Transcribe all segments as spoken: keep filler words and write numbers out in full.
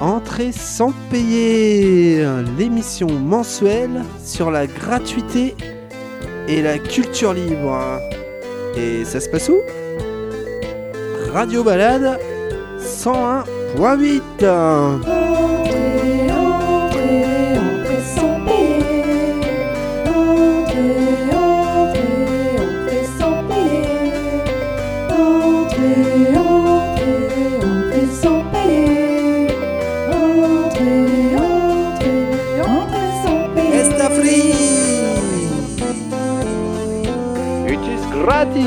Entrée sans payer, l'émission mensuelle sur la gratuité et la culture libre. Et ça se passe où ? Radio Balade cent un point huit. Gratis.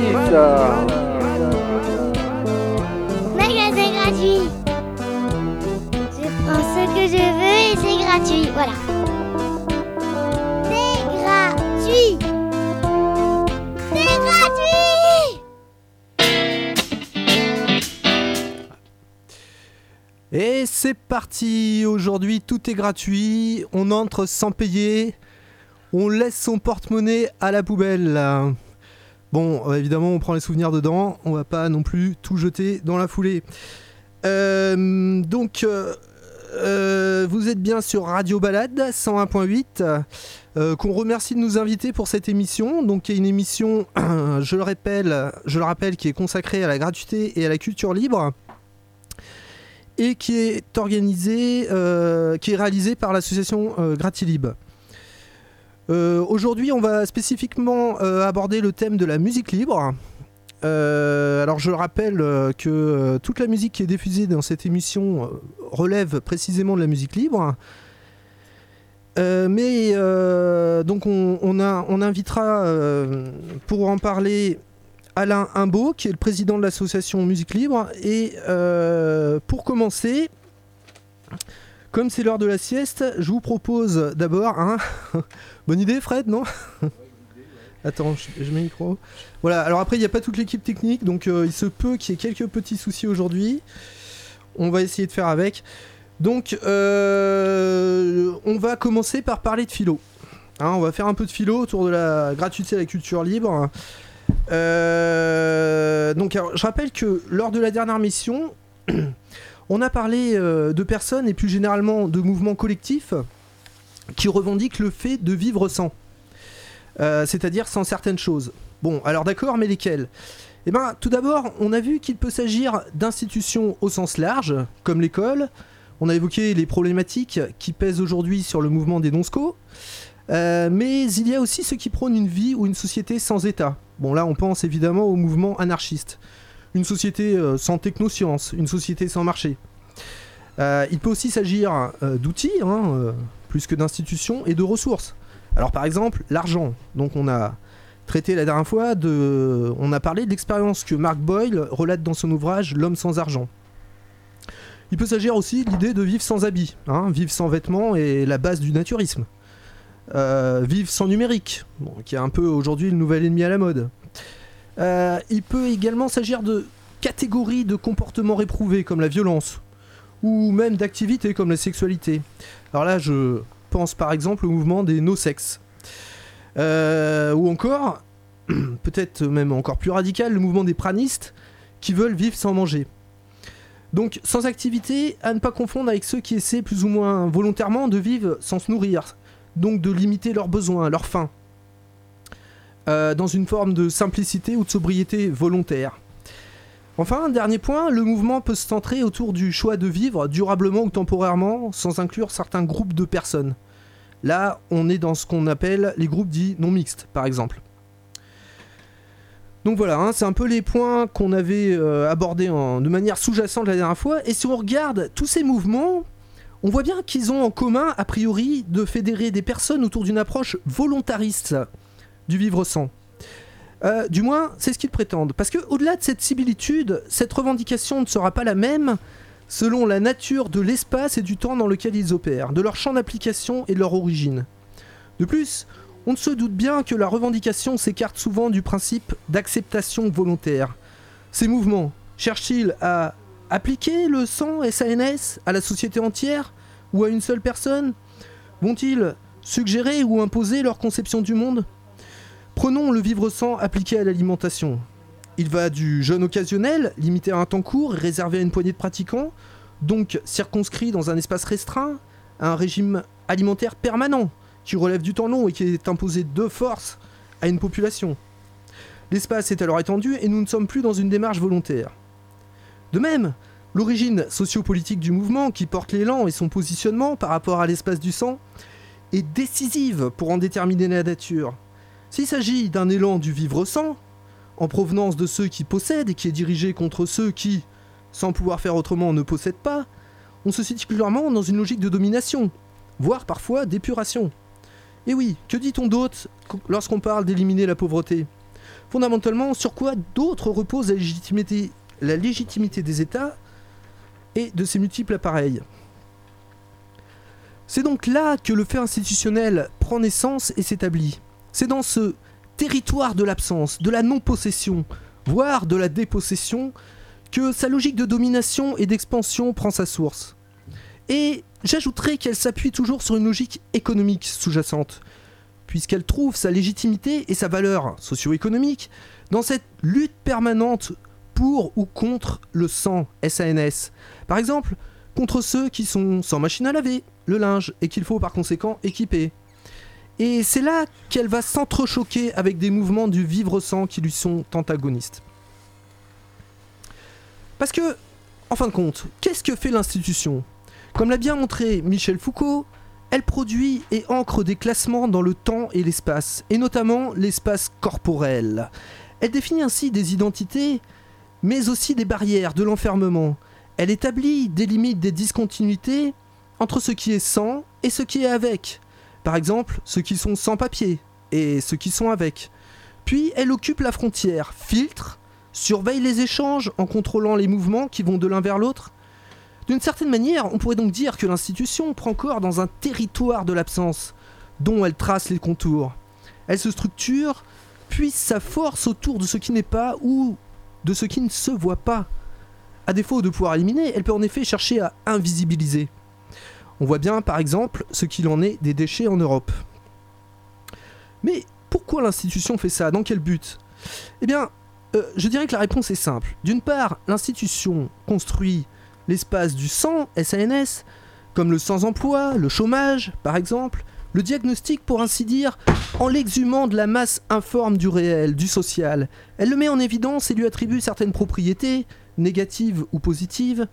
Magasin gratuit. Je prends ce que je veux et c'est gratuit. Voilà. C'est gratuit. C'est gratuit. Et c'est parti. Aujourd'hui, tout est gratuit. On entre sans payer. On laisse son porte-monnaie à la poubelle. Bon, évidemment, on prend les souvenirs dedans, on va pas non plus tout jeter dans la foulée. Euh, donc, euh, euh, vous êtes bien sur Radio Balade cent un point huit, euh, qu'on remercie de nous inviter pour cette émission. Donc, qui est une émission, je le rappelle, je le rappelle, qui est consacrée à la gratuité et à la culture libre, et qui est organisée, euh, qui est réalisée par l'association euh, Gratilib. Euh, aujourd'hui, on va spécifiquement euh, aborder le thème de la musique libre. Euh, alors, je rappelle euh, que euh, toute la musique qui est diffusée dans cette émission euh, relève précisément de la musique libre. Euh, mais euh, donc, on, on, a, on invitera euh, pour en parler Alain Imbeau, qui est le président de l'association Musique Libre. Et euh, pour commencer, comme c'est l'heure de la sieste, je vous propose d'abord un... Bonne idée, Fred, non ? Attends, je, je mets le micro. Voilà, alors après, il n'y a pas toute l'équipe technique, donc euh, il se peut qu'il y ait quelques petits soucis aujourd'hui. On va essayer de faire avec. Donc, euh, on va commencer par parler de philo. Hein, on va faire un peu de philo autour de la gratuité et la culture libre. Euh, donc, alors, je rappelle que lors de la dernière mission, on a parlé euh, de personnes et plus généralement de mouvements collectifs qui revendiquent le fait de vivre sans, euh, c'est-à-dire sans certaines choses. Bon, alors d'accord, mais lesquelles ? Eh bien, tout d'abord, on a vu qu'il peut s'agir d'institutions au sens large, comme l'école. On a évoqué les problématiques qui pèsent aujourd'hui sur le mouvement des non-sco. Euh, mais il y a aussi ceux qui prônent une vie ou une société sans État. Bon, là, on pense évidemment au mouvement anarchiste. Une société euh, sans technosciences, une société sans marché. Euh, il peut aussi s'agir euh, d'outils, hein, euh, plus que d'institutions, et de ressources. Alors par exemple, l'argent. Donc on a traité la dernière fois, de... on a parlé de l'expérience que Mark Boyle relate dans son ouvrage « L'homme sans argent ». Il peut s'agir aussi de l'idée de vivre sans habits, hein, vivre sans vêtements est la base du naturisme. Euh, vivre sans numérique, bon, qui est un peu aujourd'hui le nouvel ennemi à la mode. Euh, il peut également s'agir de catégories de comportements réprouvés comme la violence, ou même d'activités comme la sexualité. Alors là, je pense par exemple au mouvement des no-sex. Euh, ou encore, peut-être même encore plus radical, le mouvement des pranistes qui veulent vivre sans manger. Donc, sans activité, à ne pas confondre avec ceux qui essaient plus ou moins volontairement de vivre sans se nourrir, donc de limiter leurs besoins, leurs faim, euh, dans une forme de simplicité ou de sobriété volontaire. Enfin, dernier point, le mouvement peut se centrer autour du choix de vivre durablement ou temporairement, sans inclure certains groupes de personnes. Là, on est dans ce qu'on appelle les groupes dits non mixtes, par exemple. Donc voilà, hein, c'est un peu les points qu'on avait euh, abordés en, de manière sous-jacente la dernière fois. Et si on regarde tous ces mouvements, on voit bien qu'ils ont en commun, a priori, de fédérer des personnes autour d'une approche volontariste du vivre sans. Euh, du moins, c'est ce qu'ils prétendent. Parce qu'au-delà de cette similitude, cette revendication ne sera pas la même selon la nature de l'espace et du temps dans lequel ils opèrent, de leur champ d'application et de leur origine. De plus, on ne se doute bien que la revendication s'écarte souvent du principe d'acceptation volontaire. Ces mouvements cherchent-ils à appliquer le cent S A N S à la société entière ou à une seule personne ? Vont-ils suggérer ou imposer leur conception du monde ? Prenons le vivre sans appliqué à l'alimentation. Il va du jeûne occasionnel, limité à un temps court et réservé à une poignée de pratiquants, donc circonscrit dans un espace restreint, à un régime alimentaire permanent, qui relève du temps long et qui est imposé de force à une population. L'espace est alors étendu et nous ne sommes plus dans une démarche volontaire. De même, l'origine sociopolitique du mouvement qui porte l'élan et son positionnement par rapport à l'espace du sang est décisive pour en déterminer la nature. S'il s'agit d'un élan du vivre-sang, en provenance de ceux qui possèdent et qui est dirigé contre ceux qui, sans pouvoir faire autrement, ne possèdent pas, on se situe clairement dans une logique de domination, voire parfois d'épuration. Et oui, que dit-on d'autre lorsqu'on parle d'éliminer la pauvreté ? Fondamentalement, sur quoi d'autre repose la légitimité, la légitimité des États et de ses multiples appareils ? C'est donc là que le fait institutionnel prend naissance et s'établit. C'est dans ce territoire de l'absence, de la non-possession, voire de la dépossession, que sa logique de domination et d'expansion prend sa source. Et j'ajouterais qu'elle s'appuie toujours sur une logique économique sous-jacente, puisqu'elle trouve sa légitimité et sa valeur socio-économique dans cette lutte permanente pour ou contre le sang, S A N S. Par exemple, contre ceux qui sont sans machine à laver le linge et qu'il faut par conséquent équiper. Et c'est là qu'elle va s'entrechoquer avec des mouvements du vivre-sang qui lui sont antagonistes. Parce que, en fin de compte, qu'est-ce que fait l'institution ? Comme l'a bien montré Michel Foucault, elle produit et ancre des classements dans le temps et l'espace, et notamment l'espace corporel. Elle définit ainsi des identités, mais aussi des barrières, de l'enfermement. Elle établit des limites, des discontinuités entre ce qui est sans et ce qui est avec. Par exemple, ceux qui sont sans papier et ceux qui sont avec. Puis elle occupe la frontière, filtre, surveille les échanges en contrôlant les mouvements qui vont de l'un vers l'autre. D'une certaine manière, on pourrait donc dire que l'institution prend corps dans un territoire de l'absence, dont elle trace les contours. Elle se structure, puise sa force autour de ce qui n'est pas ou de ce qui ne se voit pas. À défaut de pouvoir éliminer, elle peut en effet chercher à invisibiliser. On voit bien, par exemple, ce qu'il en est des déchets en Europe. Mais pourquoi l'institution fait ça ? Dans quel but ? Eh bien, euh, je dirais que la réponse est simple. D'une part, l'institution construit l'espace du sans, S A N S, comme le sans-emploi, le chômage, par exemple, le diagnostic, pour ainsi dire, en l'exhumant de la masse informe du réel, du social. Elle le met en évidence et lui attribue certaines propriétés, négatives ou positives,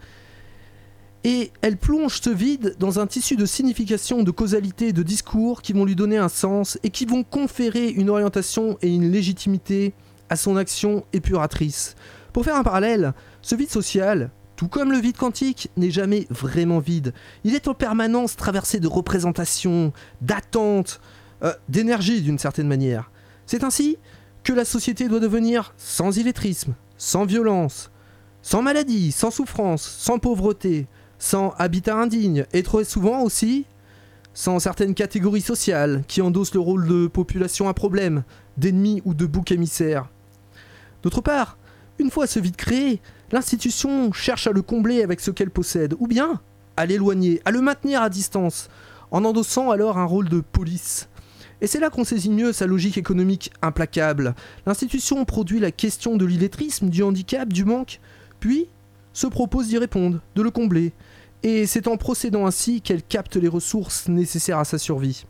et elle plonge ce vide dans un tissu de signification, de causalité, de discours qui vont lui donner un sens et qui vont conférer une orientation et une légitimité à son action épuratrice. Pour faire un parallèle, ce vide social, tout comme le vide quantique, n'est jamais vraiment vide. Il est en permanence traversé de représentations, d'attentes, euh, d'énergie d'une certaine manière. C'est ainsi que la société doit devenir sans illettrisme, sans violence, sans maladie, sans souffrance, sans pauvreté, sans habitat indigne, et trop souvent aussi sans certaines catégories sociales qui endossent le rôle de population à problème, d'ennemis ou de boucs émissaires. D'autre part, une fois ce vide créé, l'institution cherche à le combler avec ce qu'elle possède, ou bien à l'éloigner, à le maintenir à distance, en endossant alors un rôle de police. Et c'est là qu'on saisit mieux sa logique économique implacable. L'institution produit la question de l'illettrisme, du handicap, du manque, puis se propose d'y répondre, de le combler. Et c'est en procédant ainsi qu'elle capte les ressources nécessaires à sa survie.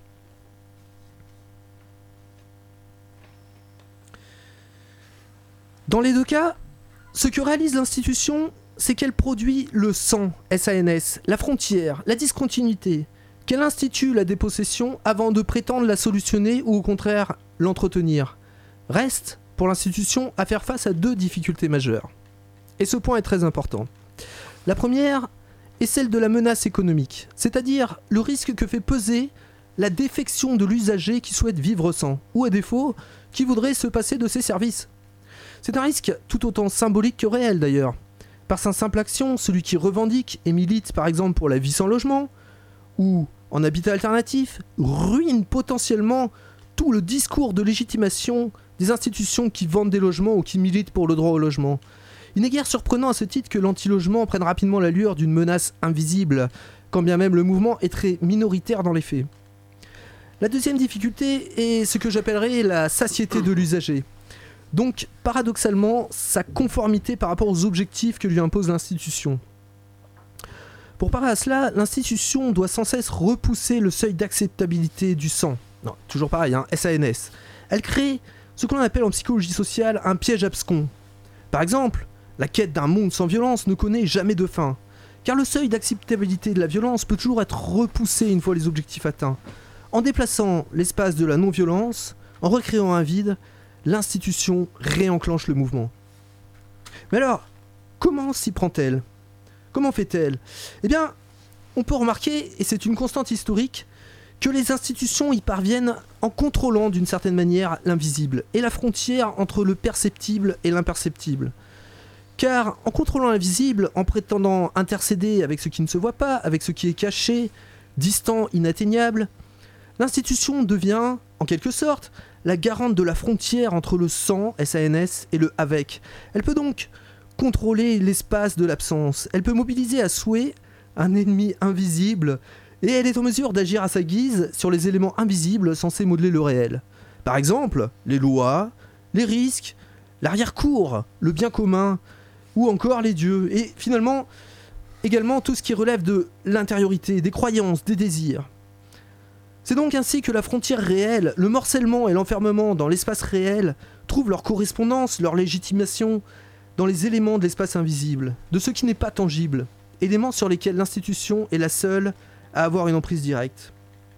Dans les deux cas, ce que réalise l'institution, c'est qu'elle produit le sans, S A N S, la frontière, la discontinuité, qu'elle institue la dépossession avant de prétendre la solutionner ou au contraire l'entretenir. Reste, pour l'institution, à faire face à deux difficultés majeures. Et ce point est très important. La première est celle de la menace économique, c'est-à-dire le risque que fait peser la défection de l'usager qui souhaite vivre sans, ou à défaut, qui voudrait se passer de ses services. C'est un risque tout autant symbolique que réel d'ailleurs. Par sa simple action, celui qui revendique et milite par exemple pour la vie sans logement, ou en habitat alternatif, ruine potentiellement tout le discours de légitimation des institutions qui vendent des logements ou qui militent pour le droit au logement. Il n'est guère surprenant à ce titre que l'anti-logement prenne rapidement l'allure d'une menace invisible, quand bien même le mouvement est très minoritaire dans les faits. La deuxième difficulté est ce que j'appellerais la satiété de l'usager. Donc, paradoxalement, sa conformité par rapport aux objectifs que lui impose l'institution. Pour parer à cela, l'institution doit sans cesse repousser le seuil d'acceptabilité du sang. Non, toujours pareil, hein, S A N S. Elle crée ce que l'on appelle en psychologie sociale un piège abscon. Par exemple, la quête d'un monde sans violence ne connaît jamais de fin, car le seuil d'acceptabilité de la violence peut toujours être repoussé une fois les objectifs atteints. En déplaçant l'espace de la non-violence, en recréant un vide, l'institution réenclenche le mouvement. Mais alors, comment s'y prend-elle ? Comment fait-elle ? Eh bien, on peut remarquer, et c'est une constante historique, que les institutions y parviennent en contrôlant d'une certaine manière l'invisible et la frontière entre le perceptible et l'imperceptible. Car en contrôlant l'invisible, en prétendant intercéder avec ce qui ne se voit pas, avec ce qui est caché, distant, inatteignable, l'institution devient, en quelque sorte, la garante de la frontière entre le sans, S A N S, et le avec. Elle peut donc contrôler l'espace de l'absence. Elle peut mobiliser à souhait un ennemi invisible, et elle est en mesure d'agir à sa guise sur les éléments invisibles censés modeler le réel. Par exemple, les lois, les risques, l'arrière-cour, le bien commun, ou encore les dieux, et finalement, également tout ce qui relève de l'intériorité, des croyances, des désirs. C'est donc ainsi que la frontière réelle, le morcellement et l'enfermement dans l'espace réel trouvent leur correspondance, leur légitimation dans les éléments de l'espace invisible, de ce qui n'est pas tangible, éléments sur lesquels l'institution est la seule à avoir une emprise directe.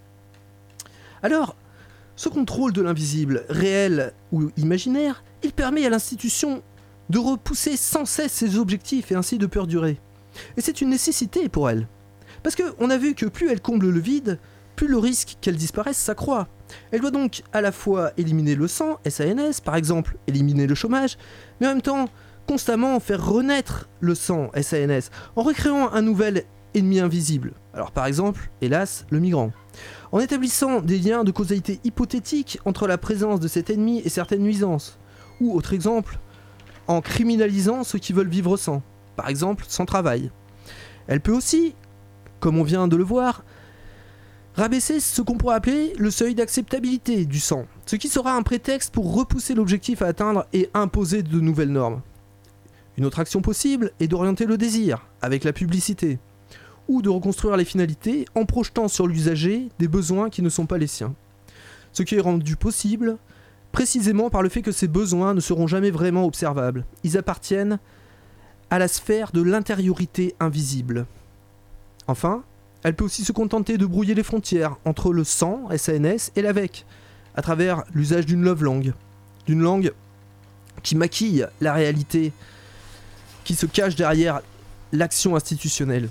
Alors, ce contrôle de l'invisible, réel ou imaginaire, il permet à l'institution de repousser sans cesse ses objectifs et ainsi de perdurer. Et c'est une nécessité pour elle. Parce qu'on a vu que plus elle comble le vide, plus le risque qu'elle disparaisse s'accroît. Elle doit donc à la fois éliminer le sang, S A N S, par exemple, éliminer le chômage, mais en même temps constamment faire renaître le sang, S A N S, en recréant un nouvel ennemi invisible. Alors par exemple, hélas, le migrant. En établissant des liens de causalité hypothétiques entre la présence de cet ennemi et certaines nuisances. Ou autre exemple, en criminalisant ceux qui veulent vivre sans. Par exemple, sans travail. Elle peut aussi, comme on vient de le voir, rabaisser ce qu'on pourrait appeler le seuil d'acceptabilité du sang, ce qui sera un prétexte pour repousser l'objectif à atteindre et imposer de nouvelles normes. Une autre action possible est d'orienter le désir, avec la publicité, ou de reconstruire les finalités en projetant sur l'usager des besoins qui ne sont pas les siens. Ce qui est rendu possible précisément par le fait que ces besoins ne seront jamais vraiment observables. Ils appartiennent à la sphère de l'intériorité invisible. Enfin, elle peut aussi se contenter de brouiller les frontières entre le sans, S A N S, et l'avec, à travers l'usage d'une love langue, d'une langue qui maquille la réalité, qui se cache derrière l'action institutionnelle.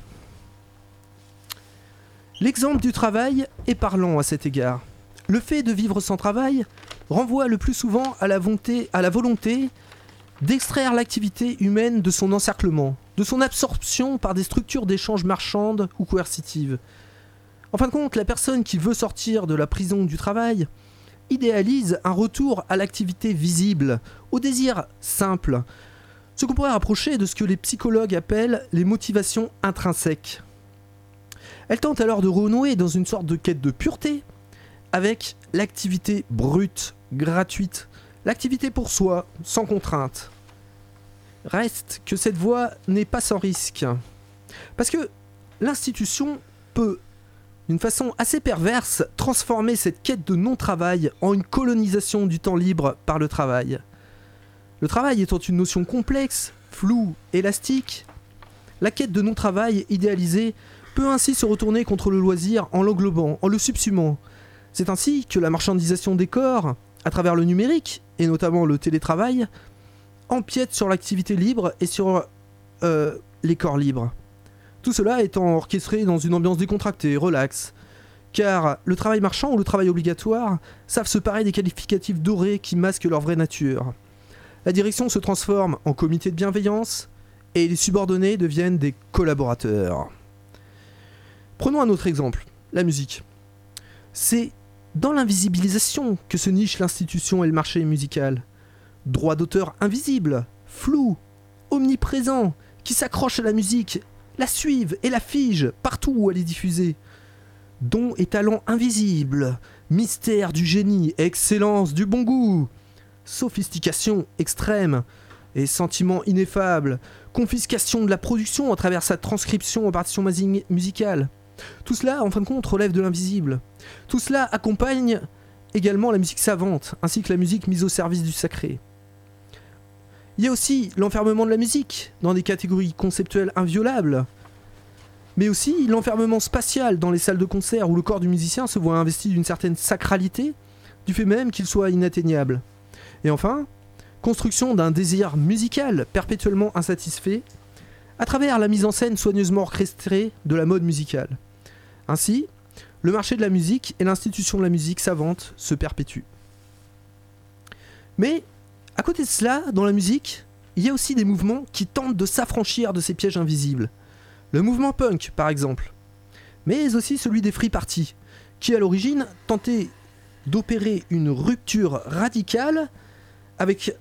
L'exemple du travail est parlant à cet égard. Le fait de vivre sans travail renvoie le plus souvent à la volonté, à la volonté d'extraire l'activité humaine de son encerclement, de son absorption par des structures d'échange marchandes ou coercitives. En fin de compte, la personne qui veut sortir de la prison du travail idéalise un retour à l'activité visible, au désir simple, ce qu'on pourrait rapprocher de ce que les psychologues appellent les motivations intrinsèques. Elle tente alors de renouer dans une sorte de quête de pureté avec l'activité brute, gratuite, l'activité pour soi, sans contrainte. Reste que cette voie n'est pas sans risque. Parce que l'institution peut, d'une façon assez perverse, transformer cette quête de non-travail en une colonisation du temps libre par le travail. Le travail étant une notion complexe, floue, élastique, la quête de non-travail idéalisée peut ainsi se retourner contre le loisir en l'englobant, en le subsumant. C'est ainsi que la marchandisation des corps, à travers le numérique, et notamment le télétravail, empiète sur l'activité libre et sur euh, les corps libres. Tout cela étant orchestré dans une ambiance décontractée, relaxe, car le travail marchand ou le travail obligatoire savent se parer des qualificatifs dorés qui masquent leur vraie nature. La direction se transforme en comité de bienveillance et les subordonnés deviennent des collaborateurs. Prenons un autre exemple, la musique. C'est dans l'invisibilisation que se niche l'institution et le marché musical. Droit d'auteur invisible, flou, omniprésent, qui s'accroche à la musique, la suivent et la figent partout où elle est diffusée. Dons et talents invisibles, mystère du génie, excellence du bon goût, sophistication extrême, et sentiment ineffable, confiscation de la production à travers sa transcription en partition masi- musicale. Tout cela, en fin de compte, relève de l'invisible. Tout cela accompagne également la musique savante, ainsi que la musique mise au service du sacré. Il y a aussi l'enfermement de la musique, dans des catégories conceptuelles inviolables, mais aussi l'enfermement spatial dans les salles de concert où le corps du musicien se voit investi d'une certaine sacralité, du fait même qu'il soit inatteignable. Et enfin, construction d'un désir musical perpétuellement insatisfait à travers la mise en scène soigneusement orchestrée de la mode musicale. Ainsi, le marché de la musique et l'institution de la musique savante se perpétuent. Mais, à côté de cela, dans la musique, il y a aussi des mouvements qui tentent de s'affranchir de ces pièges invisibles. Le mouvement punk, par exemple, mais aussi celui des free parties, qui à l'origine tentait d'opérer une rupture radicale avec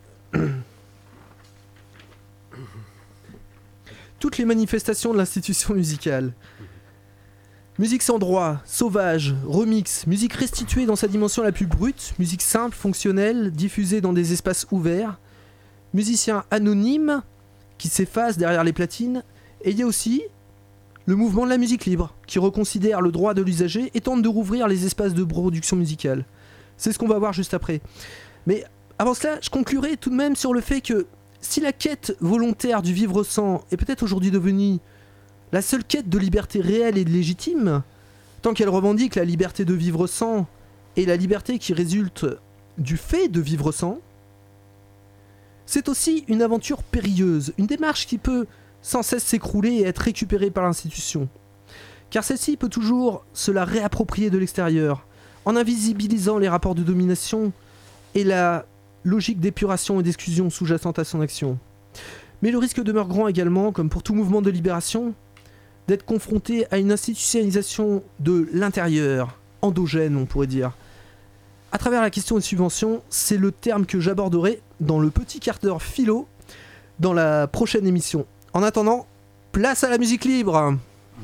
toutes les manifestations de l'institution musicale. Musique sans droit, sauvage, remix, musique restituée dans sa dimension la plus brute, musique simple, fonctionnelle, diffusée dans des espaces ouverts, musicien anonyme qui s'efface derrière les platines, et il y a aussi le mouvement de la musique libre, qui reconsidère le droit de l'usager et tente de rouvrir les espaces de production musicale. C'est ce qu'on va voir juste après. Mais avant cela, je conclurai tout de même sur le fait que si la quête volontaire du vivre sans est peut-être aujourd'hui devenue la seule quête de liberté réelle et légitime, tant qu'elle revendique la liberté de vivre sans et la liberté qui résulte du fait de vivre sans, c'est aussi une aventure périlleuse, une démarche qui peut sans cesse s'écrouler et être récupérée par l'institution. Car celle-ci peut toujours se la réapproprier de l'extérieur, en invisibilisant les rapports de domination et la logique d'épuration et d'exclusion sous-jacente à son action. Mais le risque demeure grand également, comme pour tout mouvement de libération, d'être confronté à une institutionnalisation de l'intérieur, endogène on pourrait dire. À travers la question des subventions, c'est le terme que j'aborderai dans le petit quart d'heure philo dans la prochaine émission. En attendant, place à la musique libre.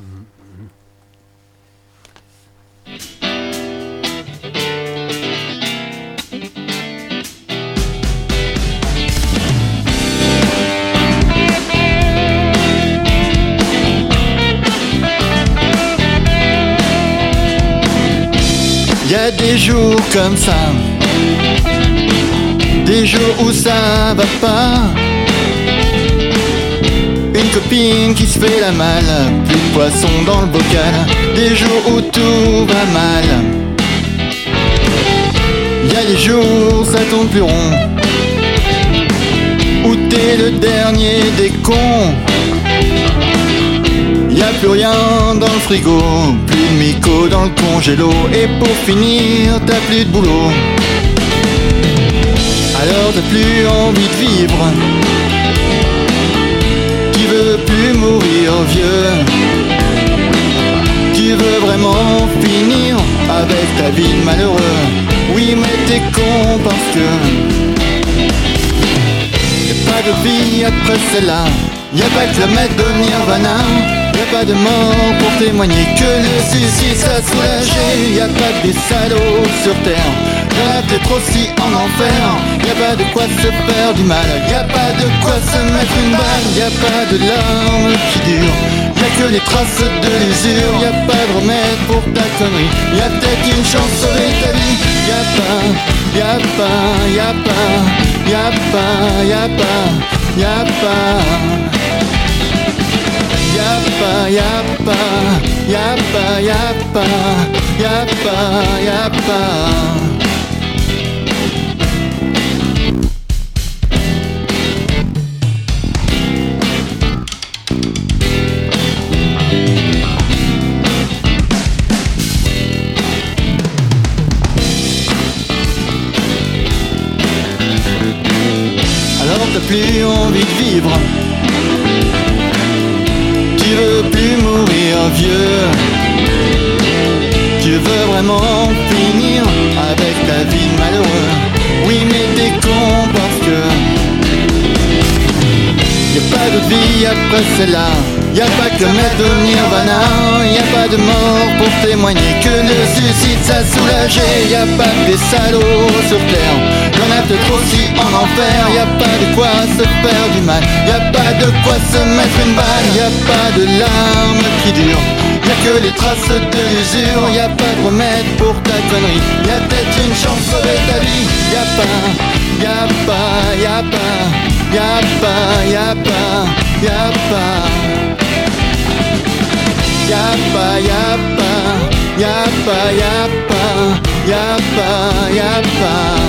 Y a des jours comme ça, des jours où ça va pas. Une copine qui se fait la malle, plus de poisson dans le bocal. Des jours où tout va mal. Y a des jours ça tourne plus rond, où t'es le dernier des cons. Y'a plus rien dans le frigo, plus de mico dans le congélo, et pour finir t'as plus de boulot. Alors t'as plus envie de vivre, tu veux plus mourir vieux, tu veux vraiment finir avec ta vie de malheureux. Oui mais t'es con parce que y'a pas de vie après celle-là, y'a pas de kilomètre de Nirvana. Y'a pas de mort pour témoigner que le suicide ça soulagé. Y'a pas que des salauds sur terre, y'en a peut-être aussi en enfer. Y'a pas de quoi se faire du mal, y'a pas de quoi se mettre une balle. Y'a pas de larmes qui durent, y'a que les traces de l'usure. Y'a pas de remède pour ta connerie, y'a peut-être une chance de sauver ta vie. Y'a pas, y'a pas, y'a pas, y'a pas, y'a pas, y'a pas. Y'a pas, y'a pas, y'a pas, y'a pas, y'a pas, y'a pas. Alors t'as plus envie de vivre, tu veux plus mourir vieux, tu veux vraiment finir avec ta vie de malheureux. Oui mais t'es con parce que y'a pas d'autre vie après celle-là. Y a pas que le maître de Nirvana. Y a pas de mort pour témoigner que le suicide ça soulageait. Y a pas que des salauds sur terre. Y'en a peut-être aussi en enfer. Y a pas de quoi se faire du mal. Y a pas de quoi se mettre une balle. Y a pas de larmes qui durent. Y'a que les traces de l'usure. Y'a pas de remède pour ta connerie. Y'a peut-être une chance de sauver ta vie. Y'a pas, y'a pas, y'a pas, y'a pas, y'a pas, y'a pas. Y'a pas, y'a pas, y'a pas, y'a pas, y'a pas, y'a pas.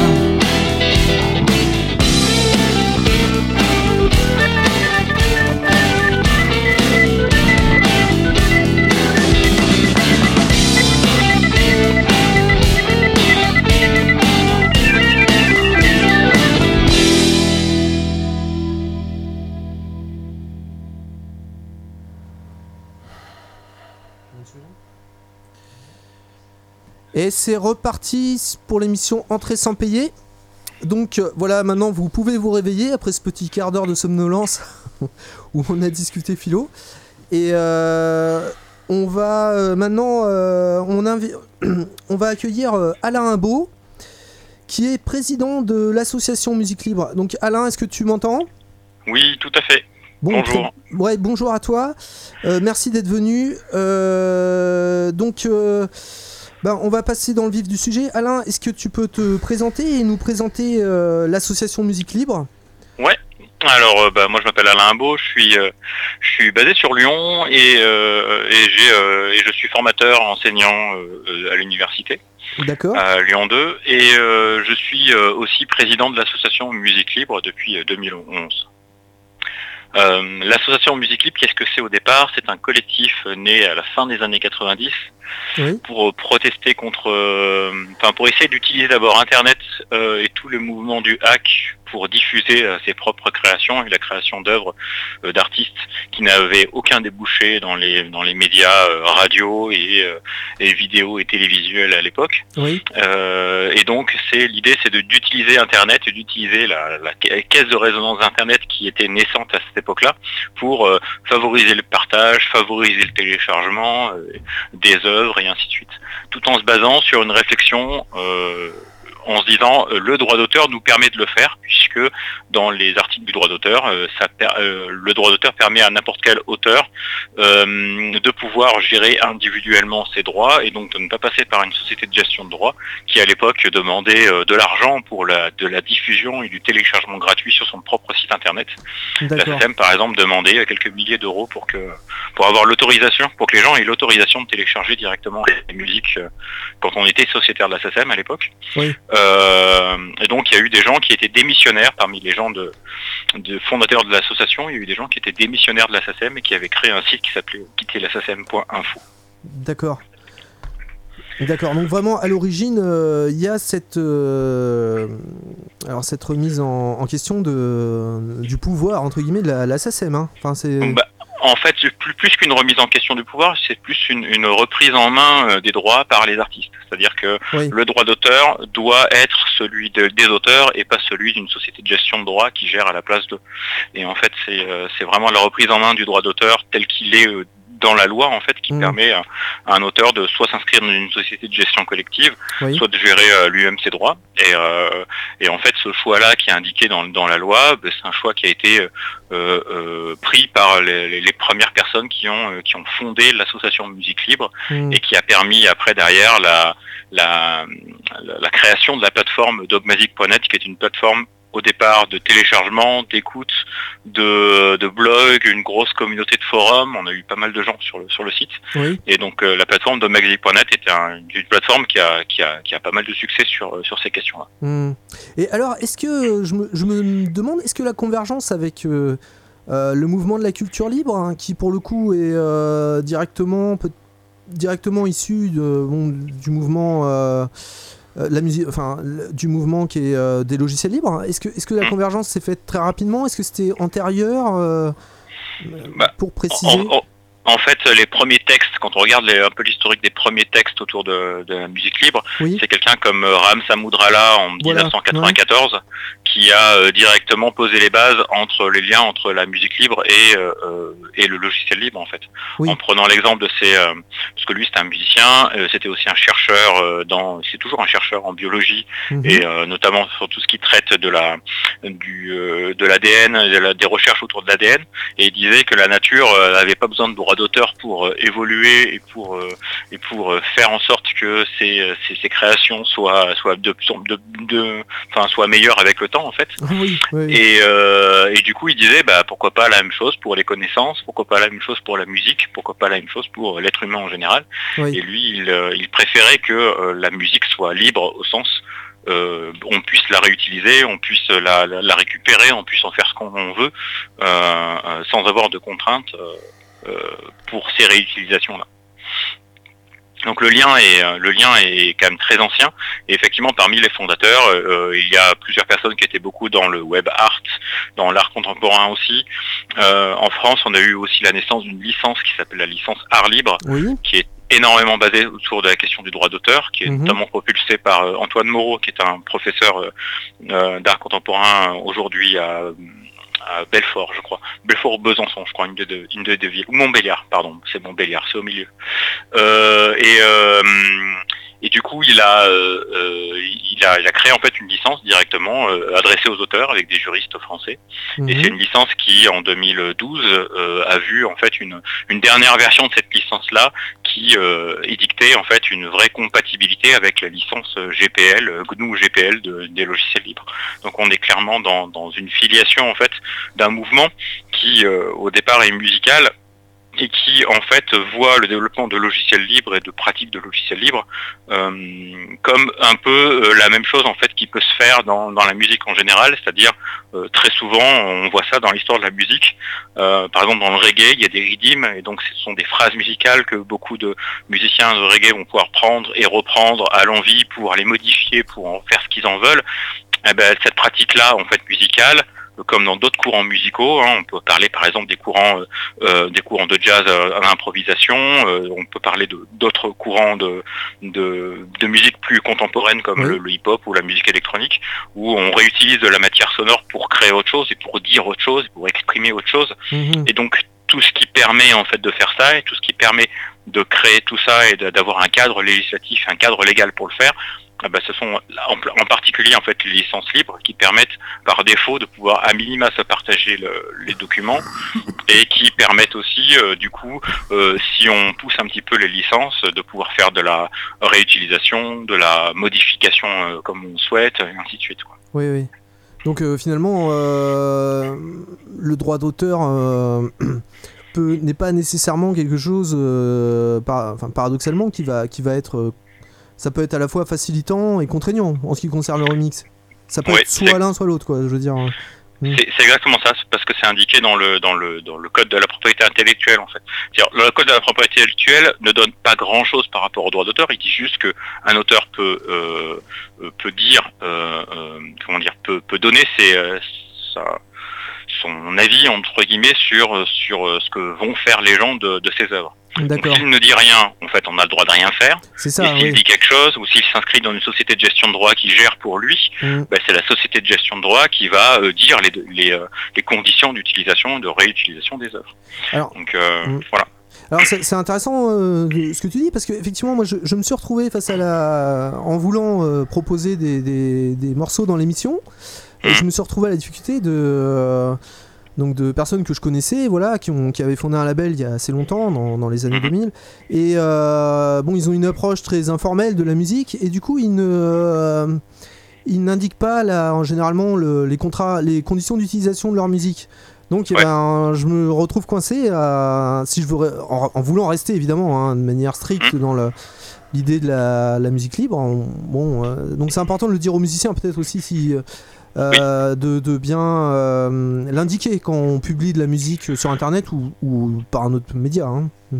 Et c'est reparti pour l'émission Entrée sans payer. Donc euh, voilà, maintenant vous pouvez vous réveiller après ce petit quart d'heure de somnolence où on a discuté philo. Et euh, on va euh, maintenant euh, on, invi- on va accueillir euh, Alain Imbeau, qui est président de l'association Musique Libre. Donc Alain, est-ce que tu m'entends ? Oui, tout à fait. Bon, bonjour. Très... Ouais, bonjour à toi. Euh, merci d'être venu. Euh, donc... Euh... Ben, on va passer dans le vif du sujet. Alain, est-ce que tu peux te présenter et nous présenter euh, l'association Musique Libre ? Ouais. Alors, euh, bah, moi je m'appelle Alain Imbeau, je suis, euh, je suis basé sur Lyon et, euh, et, j'ai, euh, et je suis formateur enseignant euh, à l'université. D'accord. À Lyon deux. Et euh, je suis euh, aussi président de l'association Musique Libre depuis euh, deux mille onze. Euh, l'association Musique Libre, qu'est-ce que c'est au départ ? C'est un collectif né à la fin des années quatre-vingt-dix oui. pour protester contre, euh, enfin pour essayer d'utiliser d'abord Internet euh, et tout le mouvement du hack pour diffuser euh, ses propres créations et la création d'œuvres euh, d'artistes qui n'avaient aucun débouché dans les dans les médias euh, radio et, euh, et vidéo et télévisuels à l'époque. Oui. Euh, et donc c'est l'idée, c'est de, d'utiliser Internet et d'utiliser la, la caisse de résonance d'Internet qui était naissante à cette époque-là pour euh, favoriser le partage, favoriser le téléchargement euh, des œuvres et ainsi de suite, tout en se basant sur une réflexion euh, en se disant euh, le droit d'auteur nous permet de le faire, puisque dans les articles du droit d'auteur, euh, ça per- euh, le droit d'auteur permet à n'importe quel auteur euh, de pouvoir gérer individuellement ses droits et donc de ne pas passer par une société de gestion de droits qui à l'époque demandait euh, de l'argent pour la, de la diffusion et du téléchargement gratuit sur son propre site internet. D'accord. La S A C E M par exemple demandait quelques milliers d'euros pour que pour avoir l'autorisation, pour que les gens aient l'autorisation de télécharger directement les musiques euh, quand on était sociétaire de la S A C E M à l'époque. Oui. Euh, et donc il y a eu des gens qui étaient démissionnaires parmi les gens de, de fondateurs de l'association. Il y a eu des gens qui étaient démissionnaires de la S A C E M et qui avaient créé un site qui s'appelait quitter la S A C E M point info. D'accord. D'accord. Donc vraiment à l'origine, il euh, y a cette euh, alors cette remise en, en question de du pouvoir entre guillemets de la, la S A C E M. Hein. Enfin c'est. Bah, en fait, plus, plus qu'une remise en question du pouvoir, c'est plus une, une reprise en main euh, des droits par les artistes. C'est-à-dire que oui. le droit d'auteur doit être celui de, des auteurs et pas celui d'une société de gestion de droits qui gère à la place d'eux. Et en fait, c'est, euh, c'est vraiment la reprise en main du droit d'auteur tel qu'il est euh, dans la loi, en fait, qui mmh. permet à, à un auteur de soit s'inscrire dans une société de gestion collective, oui. soit de gérer euh, lui-même ses droits. Et, euh, et en fait, ce choix-là qui est indiqué dans, dans la loi, bah, c'est un choix qui a été euh, euh, pris par les, les premières personnes qui ont, euh, qui ont fondé l'association Musique Libre mmh. et qui a permis après derrière la, la, la, la création de la plateforme dogmatic point net, qui est une plateforme au départ de téléchargement, d'écoute, de, de blog, une grosse communauté de forums. On a eu pas mal de gens sur le, sur le site. Oui. Et donc euh, la plateforme dogmatic point net est un, une plateforme qui a, qui, a, qui a pas mal de succès sur, sur ces questions-là. Mmh. Et alors, est-ce que, je me, je me demande, est-ce que la convergence avec euh, euh, le mouvement de la culture libre, hein, qui pour le coup est euh, directement, peut, directement issu de, bon, du mouvement... Euh, la musique, enfin, du mouvement qui est euh, des logiciels libres. Est-ce que, est-ce que la mmh. convergence s'est faite très rapidement ? Est-ce que c'était antérieur euh, bah, pour préciser en, en, en fait, les premiers textes, quand on regarde les, un peu l'historique des premiers textes autour de, de la musique libre, oui. c'est quelqu'un comme Ram Samudrala en voilà. dix-neuf cent quatre-vingt-quatorze ouais. qui a euh, directement posé les bases entre les liens entre la musique libre et, euh, et le logiciel libre en fait. Oui. En prenant l'exemple de ces, euh, parce que lui c'était un musicien, euh, c'était aussi un chercheur euh, dans, c'est toujours un chercheur en biologie mmh. et euh, notamment sur tout ce qui traite de la, du, euh, de l'A D N, de la, des recherches autour de l'A D N, et il disait que la nature n'avait euh, pas besoin de droit d'auteur pour euh, évoluer et pour euh, et pour euh, faire en sorte que ces, ces, ces créations soient soient de, de, de, enfin soient meilleures avec le temps en fait. Oui, oui. Et, euh, et du coup il disait bah pourquoi pas la même chose pour les connaissances, pourquoi pas la même chose pour la musique, pourquoi pas la même chose pour l'être humain en général. Oui. Et lui il, euh, il préférait que euh, la musique soit libre au sens euh, on puisse la réutiliser, on puisse la, la, la récupérer, on puisse en faire ce qu'on veut euh, euh, sans avoir de contraintes euh, euh, pour ces réutilisations là. Donc le lien est le lien est quand même très ancien et effectivement parmi les fondateurs euh, il y a plusieurs personnes qui étaient beaucoup dans le web art, dans l'art contemporain aussi. Euh, en France on a eu aussi la naissance d'une licence qui s'appelle la licence Art Libre, oui. qui est énormément basée autour de la question du droit d'auteur, qui est mmh. notamment propulsée par euh, Antoine Moreau qui est un professeur euh, d'art contemporain aujourd'hui à à Belfort, je crois. Belfort ou Besançon, je crois, une des deux, une des deux villes. Ou Montbéliard, pardon. C'est Montbéliard, c'est au milieu. Euh, et, euh, et du coup, il a, euh, il a, il a créé en fait une licence directement euh, adressée aux auteurs avec des juristes français. Mmh. Et c'est une licence qui, en deux mille douze, euh, a vu en fait une, une dernière version de cette licence-là qui euh, édictait en fait une vraie compatibilité avec la licence G P L, G N U G P L de, des logiciels libres. Donc on est clairement dans, dans une filiation en fait d'un mouvement qui euh, au départ est musical et qui en fait voit le développement de logiciels libres et de pratiques de logiciels libres euh, comme un peu euh, la même chose en fait qui peut se faire dans, dans la musique en général, c'est-à-dire euh, très souvent on voit ça dans l'histoire de la musique. Euh, par exemple dans le reggae il y a des rythmes et donc ce sont des phrases musicales que beaucoup de musiciens de reggae vont pouvoir prendre et reprendre à l'envie pour les modifier, pour en faire ce qu'ils en veulent. Et ben, cette pratique-là en fait musicale, comme dans d'autres courants musicaux, hein, on peut parler par exemple des courants, euh, des courants de jazz à l'improvisation, euh, on peut parler de d'autres courants de, de de musique plus contemporaine comme oui. le, le hip-hop ou la musique électronique, où on réutilise de la matière sonore pour créer autre chose et pour dire autre chose, pour exprimer autre chose. Mmh. Et donc tout ce qui permet en fait de faire ça et tout ce qui permet de créer tout ça et d'avoir un cadre législatif, un cadre légal pour le faire. Ah bah, ce sont en, en particulier en fait les licences libres qui permettent par défaut de pouvoir à minima se partager le, les documents et qui permettent aussi euh, du coup euh, si on pousse un petit peu les licences de pouvoir faire de la réutilisation, de la modification euh, comme on souhaite et ainsi de suite quoi. Oui oui. Donc euh, finalement euh, le droit d'auteur euh, peut, n'est pas nécessairement quelque chose euh, par, enfin, paradoxalement qui va qui va être euh, ça peut être à la fois facilitant et contraignant en ce qui concerne le remix. Ça peut ouais, être soit l'un soit l'autre, quoi. Je veux dire. C'est, c'est exactement ça, c'est parce que c'est indiqué dans le dans le dans le code de la propriété intellectuelle en fait. C'est-à-dire, le code de la propriété intellectuelle ne donne pas grand-chose par rapport au droit d'auteur. Il dit juste que un auteur peut euh, peut dire euh, euh, comment dire peut peut donner ses euh, sa, son avis entre guillemets sur sur ce que vont faire les gens de, de ses œuvres. Donc s'il ne dit rien, en fait, on a le droit de rien faire. C'est ça, et s'il oui. dit quelque chose, ou s'il s'inscrit dans une société de gestion de droit qui gère pour lui, mmh. bah, c'est la société de gestion de droit qui va euh, dire les, les, euh, les conditions d'utilisation et de réutilisation des œuvres. Alors, Donc euh, mmh. voilà. Alors c'est, c'est intéressant euh, ce que tu dis parce que effectivement moi je, je me suis retrouvé face à la en voulant euh, proposer des, des, des morceaux dans l'émission mmh. et je me suis retrouvé à la difficulté de euh, donc de personnes que je connaissais, voilà, qui, ont, qui avaient fondé un label il y a assez longtemps, dans, dans les années deux mille. Et euh, bon, ils ont une approche très informelle de la musique, et du coup, ils ne, euh, ils n'indiquent pas la, en, généralement le, les contrats, les conditions d'utilisation de leur musique. Donc, ouais. ben, je me retrouve coincé, à, si je veux, en, en voulant rester évidemment hein, de manière stricte dans le, l'idée de la, la musique libre. Bon, euh, donc c'est important de le dire aux musiciens, peut-être aussi si. Euh, oui. de, de bien euh, l'indiquer quand on publie de la musique sur internet ou, ou par un autre média. Hein. Oui,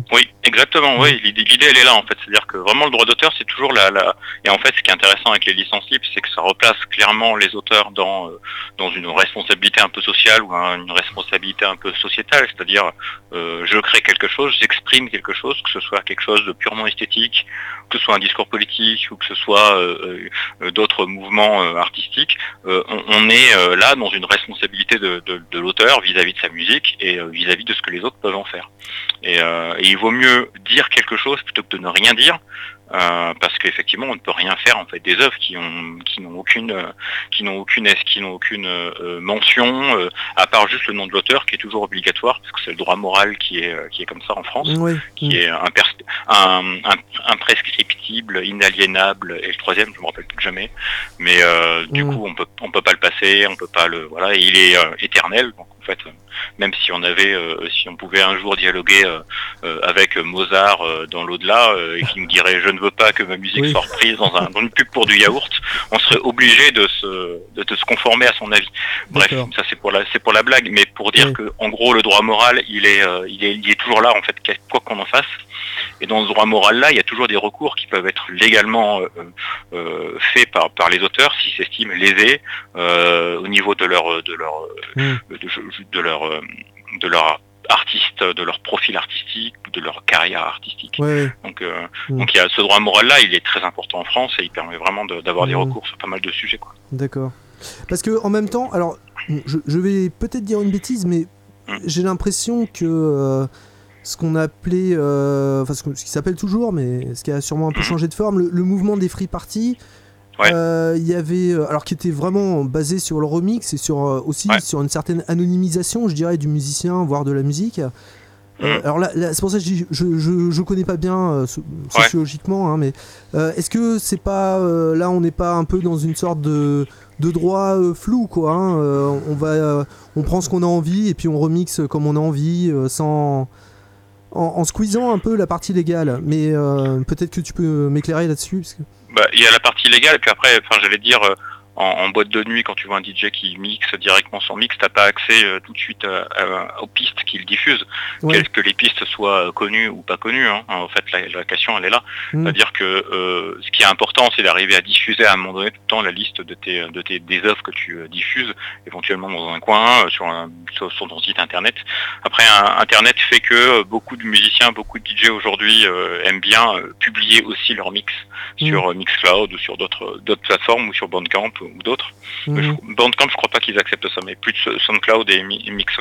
Exactement, oui, l'idée, l'idée elle est là en fait, c'est-à-dire que vraiment le droit d'auteur c'est toujours la, la... et en fait ce qui est intéressant avec les licences libres c'est que ça replace clairement les auteurs dans, euh, dans une responsabilité un peu sociale ou un, une responsabilité un peu sociétale, c'est-à-dire euh, je crée quelque chose, j'exprime quelque chose, que ce soit quelque chose de purement esthétique, que ce soit un discours politique ou que ce soit euh, euh, d'autres mouvements euh, artistiques, euh, on, on est euh, là dans une responsabilité de, de, de l'auteur vis-à-vis de sa musique et euh, vis-à-vis de ce que les autres peuvent en faire. Et, euh, et il vaut mieux dire quelque chose plutôt que de ne rien dire, euh, parce qu'effectivement on ne peut rien faire en fait des œuvres qui ont qui n'ont aucune euh, qui n'ont aucune qui n'ont aucune euh, mention euh, à part juste le nom de l'auteur qui est toujours obligatoire parce que c'est le droit moral qui est euh, qui est comme ça en France, oui. qui oui. est impers- un, un, imprescriptible, inaliénable et le troisième je me rappelle plus que jamais, mais euh, du mmh. coup on peut on peut pas le passer, on peut pas le voilà, et il est euh, éternel donc en fait même si on avait euh, si on pouvait un jour dialoguer euh, euh, avec Mozart euh, dans l'au-delà euh, et qui nous dirait je ne veux pas que ma musique oui. soit reprise dans, un, dans une pub pour du yaourt, on serait obligé de se de, de se conformer à son avis. Bref, D'accord. ça c'est pour la c'est pour la blague, mais pour dire oui. que en gros le droit moral il est euh, il est il est toujours là en fait quoi qu'on en fasse. Et dans ce droit moral-là, il y a toujours des recours qui peuvent être légalement euh, euh, faits par, par les auteurs s'ils s'estiment lésés euh, au niveau de leur de leur mmh. de, de leur de leur artiste, de leur profil artistique, de leur carrière artistique. Oui. Donc, euh, mmh. donc il y a ce droit moral-là, il est très important en France et il permet vraiment de, d'avoir mmh. des recours sur pas mal de sujets, quoi. D'accord. Parce que en même temps, alors je, je vais peut-être dire une bêtise, mais mmh. j'ai l'impression que euh, ce qu'on appelait, euh, enfin ce, ce qui s'appelle toujours, mais ce qui a sûrement un peu changé de forme, le, le mouvement des free parties, il ouais. euh, y avait, alors qui était vraiment basé sur le remix et sur euh, aussi ouais. sur une certaine anonymisation, je dirais, du musicien, voire de la musique. Euh, mmh. Alors là, là, c'est pour ça que je je, je, je connais pas bien euh, sociologiquement, ouais. hein, mais euh, est-ce que c'est pas euh, là, on n'est pas un peu dans une sorte de de droit euh, flou, quoi. Hein, euh, on va, euh, on prend ce qu'on a envie et puis on remixe comme on a envie, euh, sans En, en squeezant un peu la partie légale, mais euh, peut-être que tu peux m'éclairer là-dessus. Parce que... Bah, il y a la partie légale, et puis après, enfin, j'allais dire, euh, en, en boîte de nuit, quand tu vois un D J qui mixe directement son mix, t'as pas accès euh, tout de suite à, à, aux pistes qu'il diffuse, ouais. que les pistes soient connues ou pas connues. Hein. En fait, la, la question, elle est là. Mmh. C'est-à-dire que euh, ce qui est important, c'est d'arriver à diffuser à un moment donné tout le temps la liste de tes, de tes des œuvres que tu euh, diffuses, éventuellement dans un coin, euh, sur, un, sur, sur ton site internet. Après, un, Internet fait que euh, beaucoup de musiciens, beaucoup de D J aujourd'hui euh, aiment bien euh, publier aussi leur mix mmh. sur euh, Mixcloud ou sur d'autres d'autres plateformes ou sur Bandcamp ou d'autres. Mmh. Je, Bandcamp, je crois pas qu'ils acceptent ça, mais plus de SoundCloud et Mix,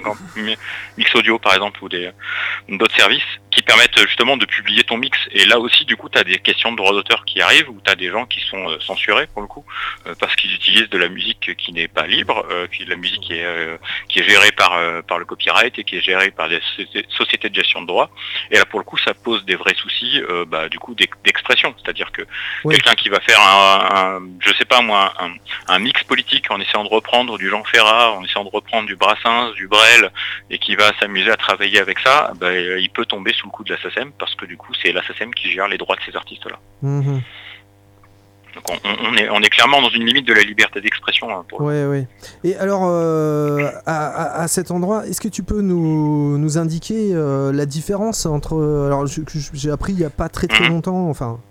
Mix Audio par exemple ou des d'autres services qui permettent justement de publier ton mix. Et là aussi, du coup, tu as des questions de droit d'auteur qui arrivent, ou tu as des gens qui sont euh, censurés pour le coup, euh, parce qu'ils utilisent de la musique qui n'est pas libre, euh, qui de la musique qui est euh, qui est gérée par euh, par le copyright et qui est gérée par des sociétés, sociétés de gestion de droit. Et là, pour le coup, ça pose des vrais soucis, euh, bah, du coup, d'expression. C'est-à-dire que oui. quelqu'un qui va faire un, un, je sais pas moi, un, un mix politique en essayant de reprendre du Jean Ferrat, en essayant de reprendre du Brassens, du Brel, et qui va s'amuser à travailler avec ça, bah, il peut tomber sous le coup de la S A C E M, parce que du coup c'est la S A C E M qui gère les droits de ces artistes-là. Mmh. Donc on, on, est, on est clairement dans une limite de la liberté d'expression. Hein, pour ouais, ouais. Et alors, euh, à, à, à cet endroit, est-ce que tu peux nous, nous indiquer euh, la différence entre... Alors j'ai appris il n'y a pas très très mmh. longtemps, enfin,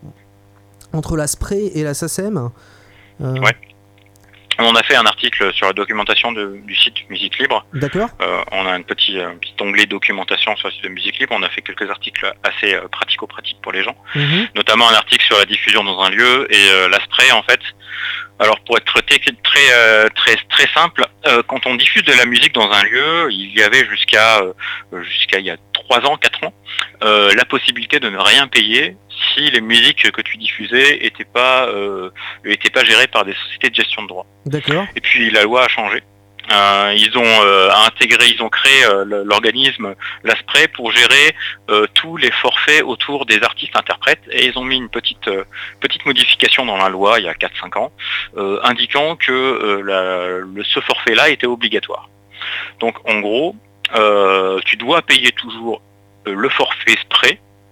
entre la Spray et la S A C E M. Euh... Ouais. On a fait un article sur la documentation de, du site Musique Libre. D'accord. Euh, on a un petit, un petit onglet documentation sur le site de Musique Libre. On a fait quelques articles assez euh, pratico-pratiques pour les gens. Mmh. Notamment un article sur la diffusion dans un lieu et euh, la Spray en fait. Alors pour être très très euh, très très simple, euh, quand on diffuse de la musique dans un lieu, il y avait jusqu'à euh, jusqu'à il y a trois ans, quatre ans, euh, la possibilité de ne rien payer si les musiques que tu diffusais étaient pas euh, étaient pas gérées par des sociétés de gestion de droit. D'accord. Et puis la loi a changé. Euh, ils ont euh, intégré, ils ont créé euh, l'organisme l'Aspray pour gérer euh, tous les forfaits autour des artistes-interprètes, et ils ont mis une petite euh, petite modification dans la loi il y a quatre cinq ans, euh, indiquant que euh, la, le, ce forfait-là était obligatoire. Donc en gros, euh, tu dois payer toujours euh, le forfait Spray,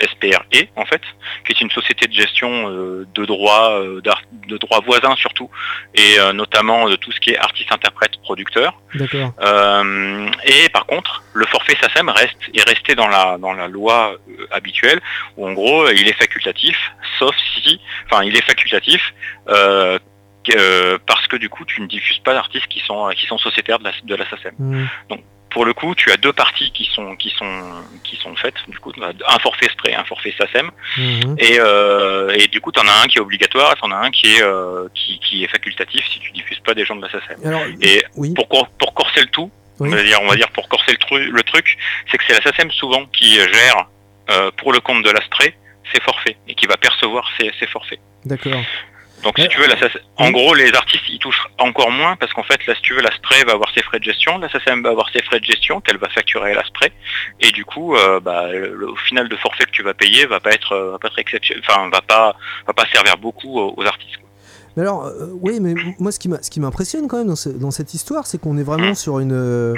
S P R E en fait, qui est une société de gestion euh, de droits euh, de droits voisins surtout, et euh, notamment de tout ce qui est artiste, interprète, producteur. D'accord. Euh, et par contre, le forfait S A C E M reste est resté dans la dans la loi euh, habituelle, où en gros il est facultatif, sauf si, enfin il est facultatif. Euh, Euh, parce que du coup tu ne diffuses pas d'artistes qui sont qui sont sociétaires de la de la S A C E M. Mmh. Donc pour le coup tu as deux parties qui sont qui sont qui sont faites, du coup un forfait S P R E, un forfait S A C E M. Mmh. Et euh, et du coup tu en as un qui est obligatoire et tu en as un qui est euh, qui, qui est facultatif si tu diffuses pas des gens de la S A C E M. Alors, et oui. pour pour corser le tout, oui. on va dire on va dire pour corser le truc le truc, c'est que c'est la S A C E M souvent qui gère euh, pour le compte de l'A S P R E ses forfaits et qui va percevoir ses, ses forfaits. D'accord. Donc si tu veux, la, en gros, les artistes ils touchent encore moins parce qu'en fait, là, si tu veux, l'A S P R E va avoir ses frais de gestion, la S A C E M va avoir ses frais de gestion qu'elle va facturer à l'A S P R E, et du coup, euh, bah, le, au final de forfait que tu vas payer va pas être, va pas être exceptionnel, enfin, va pas, va pas servir beaucoup aux, aux artistes. Mais alors, euh, oui, mais moi, ce qui m'a, ce qui m'impressionne quand même dans, ce, dans cette histoire, c'est qu'on est vraiment mmh. sur une euh,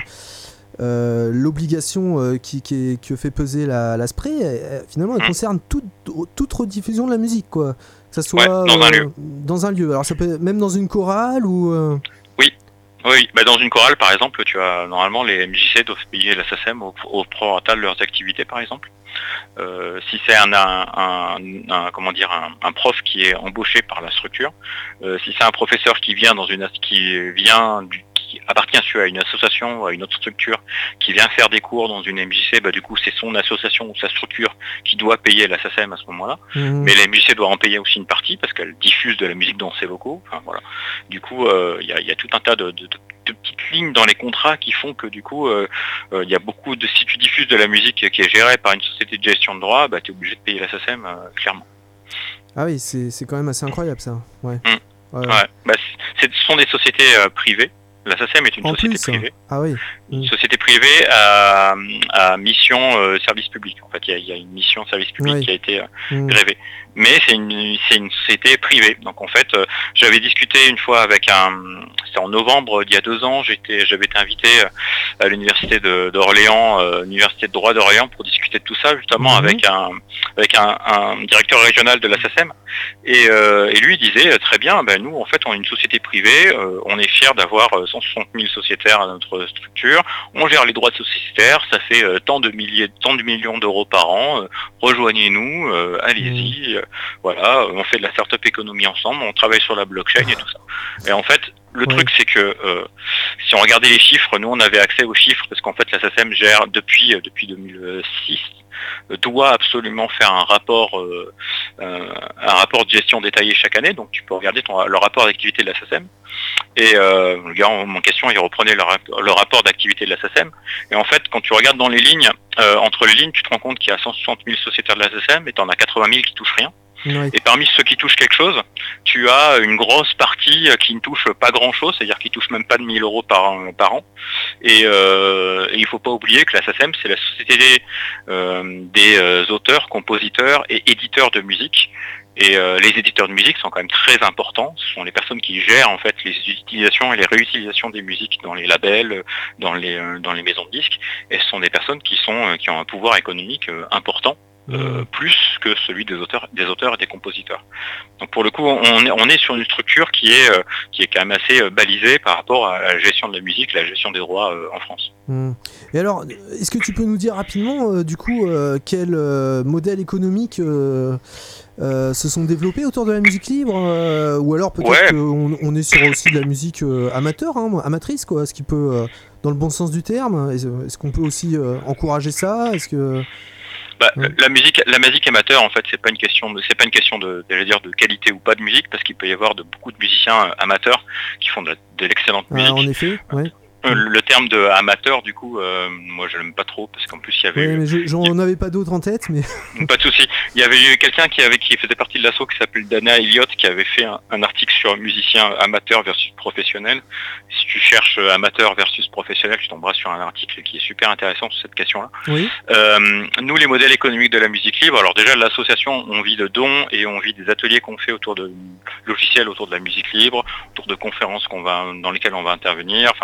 euh, l'obligation euh, qui, qui est, que fait peser la, l'A S P R E. Euh, finalement, elle mmh. concerne toute, toute rediffusion de la musique, quoi. Que ça soit ouais, dans, euh, un lieu. dans un lieu. Alors ça peut être même dans une chorale ou... Euh... Oui, oui. Bah, dans une chorale par exemple, tu as normalement les M J C doivent payer la S A C E M au, au prorata de leurs activités par exemple. Euh, si c'est un, un, un, un comment dire un, un prof qui est embauché par la structure, euh, si c'est un professeur qui vient dans une qui vient du, qui appartient à une association ou à une autre structure qui vient faire des cours dans une M J C, bah du coup c'est son association ou sa structure qui doit payer la S A C E M à ce moment-là. Mmh. Mais la M J C doit en payer aussi une partie parce qu'elle diffuse de la musique dans ses locaux. Enfin, voilà. Du coup, il euh, y, a, y a tout un tas de, de, de de petites lignes dans les contrats qui font que du coup il euh, euh, y a beaucoup de si tu diffuses de la musique qui est gérée par une société de gestion de droit, bah tu es obligé de payer la S A C E M euh, clairement. Ah oui, c'est, c'est quand même assez incroyable ça. Ouais. Mmh. Ouais. ouais. Bah, c'est, ce sont des sociétés euh, privées. La S A C E M est une en société plus, privée. Ah oui. Une mmh. société privée à, à mission euh, service public. En fait, il y, y a une mission service public oui. qui a été euh, mmh. grévée. Mais c'est une, c'est une société privée. Donc en fait, euh, j'avais discuté une fois avec un, c'était en novembre d'il y a deux ans, j'étais, j'avais été invité à l'université de, d'Orléans, euh, l'université de droit d'Orléans pour discuter de tout ça justement mmh. avec un, avec un, un directeur régional de la S A C E M. Et, euh, et lui il disait très bien, ben nous en fait on est une société privée, euh, on est fiers d'avoir cent soixante mille sociétaires à notre structure, on gère les droits de sociétaires, ça fait euh, tant de milliers, tant de millions d'euros par an, euh, rejoignez-nous, euh, allez-y. Mmh. Voilà, on fait de la start-up économie ensemble, on travaille sur la blockchain et tout ça. Et en fait, le ouais. truc c'est que euh, si on regardait les chiffres, nous on avait accès aux chiffres parce qu'en fait la S A C E M gère depuis depuis deux mille six doit absolument faire un rapport euh, euh, un rapport de gestion détaillé chaque année. Donc tu peux regarder ton, le rapport d'activité de la S A C E M. Et euh, le gars en question il reprenait le, le rapport d'activité de la S A C E M. Et en fait quand tu regardes dans les lignes, euh, entre les lignes tu te rends compte qu'il y a cent soixante mille sociétaires de la S A C E M et tu en as quatre-vingt mille qui touchent rien. Oui. Et parmi ceux qui touchent quelque chose, tu as une grosse partie qui ne touche pas grand-chose, c'est-à-dire qui touche même pas de mille euros par, par an. Et, euh, et il faut pas oublier que la S A C E M, c'est la société des, euh, des euh, auteurs, compositeurs et éditeurs de musique. Et euh, les éditeurs de musique sont quand même très importants. Ce sont les personnes qui gèrent en fait les utilisations et les réutilisations des musiques dans les labels, dans les euh, dans les maisons de disques. Et ce sont des personnes qui sont qui ont un pouvoir économique euh, important. Euh, plus que celui des auteurs, des auteurs et des compositeurs. Donc pour le coup, on est, on est sur une structure qui est, euh, qui est quand même assez euh, balisée par rapport à la gestion de la musique, la gestion des droits euh, en France. Mmh. Et alors, est-ce que tu peux nous dire rapidement, euh, du coup, euh, quel euh, modèle économique euh, euh, se sont développés autour de la musique libre euh, ou alors peut-être ouais. qu'on on est sur aussi de la musique euh, amateur, hein, amatrice, quoi, ce qui peut, euh, dans le bon sens du terme, est-ce, est-ce qu'on peut aussi euh, encourager ça ? Est-ce que Bah, mmh. la musique, la musique amateur, en fait, c'est pas une question de, c'est pas une question de, de, dire de qualité ou pas de musique, parce qu'il peut y avoir de beaucoup de musiciens amateurs qui font de, la, de l'excellente musique. Ah, en effet, ouais. Le terme de amateur, du coup, euh, moi je l'aime pas trop parce qu'en plus il y avait. Oui, mais je, j'en il... avais pas d'autres en tête, mais. Pas de souci. Il y avait eu quelqu'un qui avait qui faisait partie de l'asso qui s'appelle Dana Elliott qui avait fait un, un article sur musicien amateur versus professionnel. Si tu cherches amateur versus professionnel, tu tomberas sur un article qui est super intéressant sur cette question-là. Oui. Euh, nous, les modèles économiques de la musique libre. Alors déjà, l'association, on vit de dons et on vit des ateliers qu'on fait autour de logiciels autour de la musique libre, autour de conférences qu'on va dans lesquelles on va intervenir, enfin. Oui. Dans,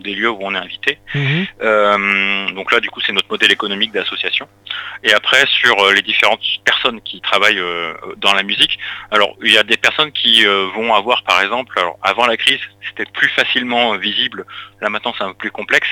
des lieux où on est invité. Mmh. Euh, donc là, du coup, c'est notre modèle économique d'association. Et après, sur euh, les différentes personnes qui travaillent euh, dans la musique, alors il y a des personnes qui euh, vont avoir, par exemple, alors avant la crise, c'était plus facilement euh, visible. Là maintenant, c'est un peu plus complexe.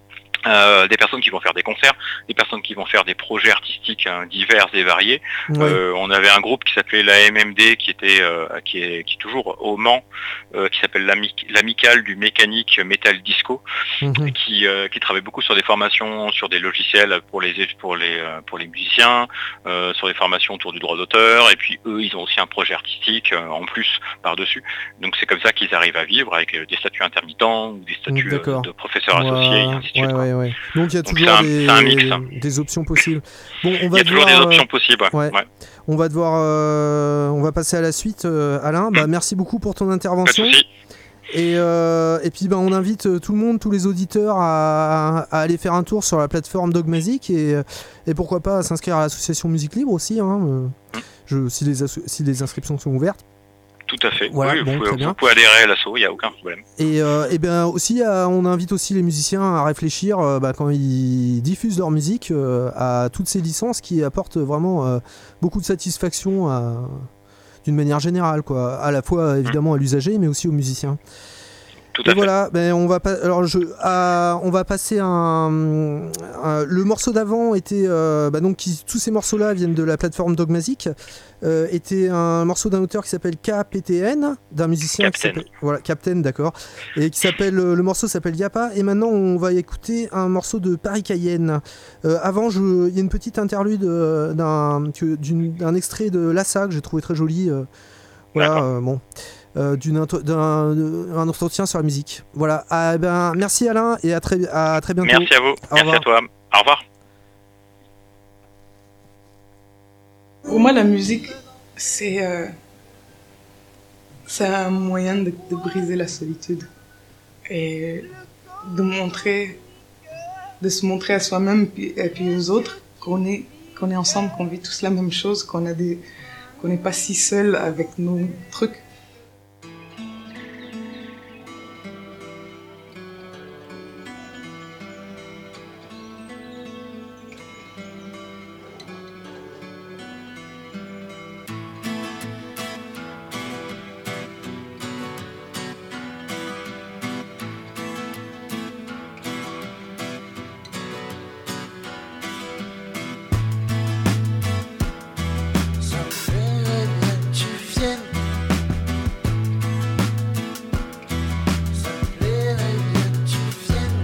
Euh, des personnes qui vont faire des concerts, des personnes qui vont faire des projets artistiques hein, divers et variés. Ouais. Euh, on avait un groupe qui s'appelait la M M D, qui était, euh, qui est, qui est toujours au Mans, euh, qui s'appelle l'Amicale du mécanique metal disco, Mmh. qui, euh, qui travaille beaucoup sur des formations, sur des logiciels pour les pour les euh, pour les musiciens, euh, sur des formations autour du droit d'auteur. Et puis eux, ils ont aussi un projet artistique euh, en plus par dessus. Donc c'est comme ça qu'ils arrivent à vivre avec euh, des statuts intermittents ou des statuts euh, de professeurs associés, et ainsi de suite. Ouais, ouais. Ouais. Donc il y a Donc toujours c'est un, des, c'est un mix. des options possibles. Bon, on va Il y a toujours devoir, des options euh, possibles. Ouais. ouais. Ouais. On va devoir, euh, on va passer à la suite, euh, Alain. Bah, merci beaucoup pour ton Pas de intervention. souci. Et, euh, et puis bah, on invite euh, tout le monde, tous les auditeurs à, à aller faire un tour sur la plateforme Dogmazic et, et pourquoi pas à s'inscrire à l'association Musique Libre aussi, hein, euh, je, si, les asso- si les inscriptions sont ouvertes. Tout à fait. Voilà, oui, bon, vous, très pouvez, bien. vous pouvez adhérer à l'asso, il n'y a aucun problème. Et, euh, et ben aussi, euh, on invite aussi les musiciens à réfléchir euh, bah, quand ils diffusent leur musique euh, à toutes ces licences qui apportent vraiment euh, beaucoup de satisfaction à, d'une manière générale, quoi. À la fois évidemment à l'usager, mais aussi aux musiciens. Tout à Et fait. voilà, ben on va pas, alors je, à- on va passer un, un- le morceau d'avant était euh, bah donc qui, tous ces morceaux-là viennent de la plateforme Dogmazic. Euh, était un morceau d'un auteur qui s'appelle K P T N, d'un musicien qui Captain. s'appelle voilà Captain, d'accord, et qui s'appelle euh, le morceau s'appelle Yapa. Et maintenant on va écouter un morceau de Paris Cayenne. Euh, avant, je- il y a une petite interlude euh, d'un, que- d'une- d'un extrait de Lassa que j'ai trouvé très joli. euh, voilà, D'accord. euh, bon. Euh, d'une intro- d'un, d'un entretien sur la musique. Voilà. Ah, ben, merci Alain et à très, à très bientôt. Merci à vous. Merci revoir. à toi. Au revoir. Pour moi, la musique, c'est euh, c'est un moyen de, de briser la solitude et de montrer, de se montrer à soi-même puis- et puis aux autres qu'on est, qu'on est ensemble, qu'on vit tous la même chose, qu'on a des, qu'on n'est pas si seul avec nos trucs. Ça me plairait bien que tu viennes. Ça me plairait bien que tu viennes.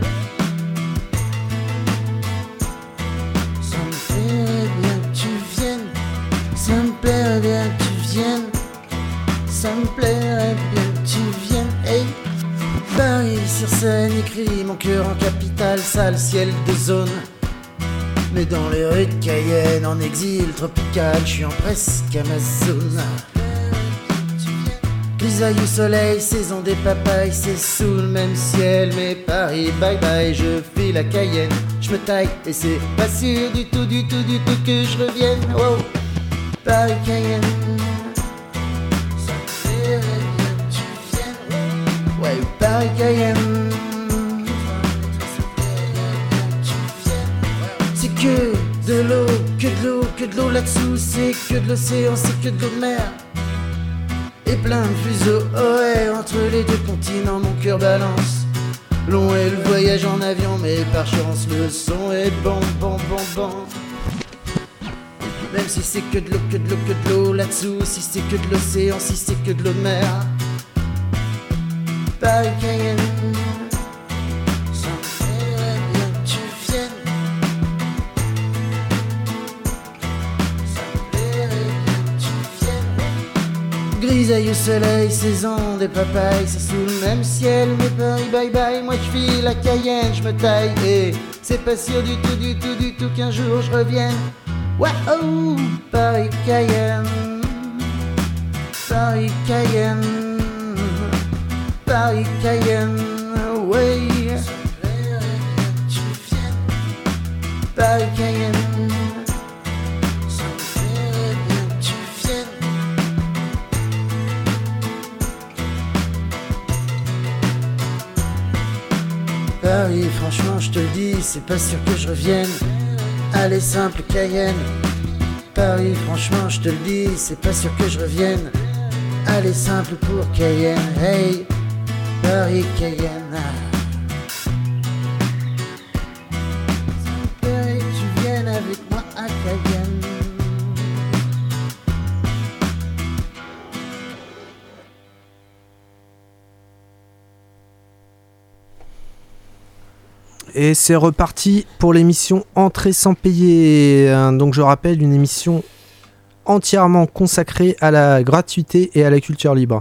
Ça me plairait bien que tu viennes. Ça me plairait bien que tu viennes. Ça me plairait bien que tu viennes. Hey. Paris sur scène écrit mon cœur en capitale, sale ciel de zone. Mais dans les rues de Cayenne, en exil tropical, je suis en presque Amazon. Grisaille au soleil, saison des papayes, c'est sous le même ciel. Mais Paris, bye bye, je file à Cayenne, je me taille et c'est pas sûr du tout, du tout, du tout que je revienne. Wow, Paris, Cayenne. Ça me plairait bien que tu viennes. Ouais, Paris, Cayenne. C'est que de l'eau, que de l'eau, que de l'eau là-dessous. C'est que de l'océan, c'est que de l'eau de mer. Et plein de fuseaux horaires entre les deux continents, mon cœur balance. Long est le voyage en avion, mais par chance le son est bon, bon, bon, bon. Même si c'est que de l'eau, que de l'eau, que de l'eau là-dessous. Si c'est que de l'océan, si c'est que de l'eau de mer. Paris, Cayenne. Ça me plairait bien que tu viennes. Ça me plairait bien que tu viennes. Grisaille au soleil, saison des papayes, c'est sous le même ciel. Mais Paris, bye bye, moi je file à Cayenne, je me taille. Et c'est pas sûr du tout, du tout, du tout qu'un jour je revienne. Waouh, Paris, Cayenne. Paris, Cayenne. Paris, Cayenne, ouais. Paris, Cayenne. Ça me plairait bien que tu viennes. c'est pas sûr que je revienne. Allez, simple Cayenne. Paris, franchement, je te le dis, c'est pas sûr que je revienne. Allez, simple pour Cayenne. Hey, Paris, Cayenne. Ah. J'espérais que tu viennes avec moi à Cayenne. Et c'est reparti pour l'émission Entrée sans payer. Donc je rappelle, une émission entièrement consacrée à la gratuité et à la culture libre.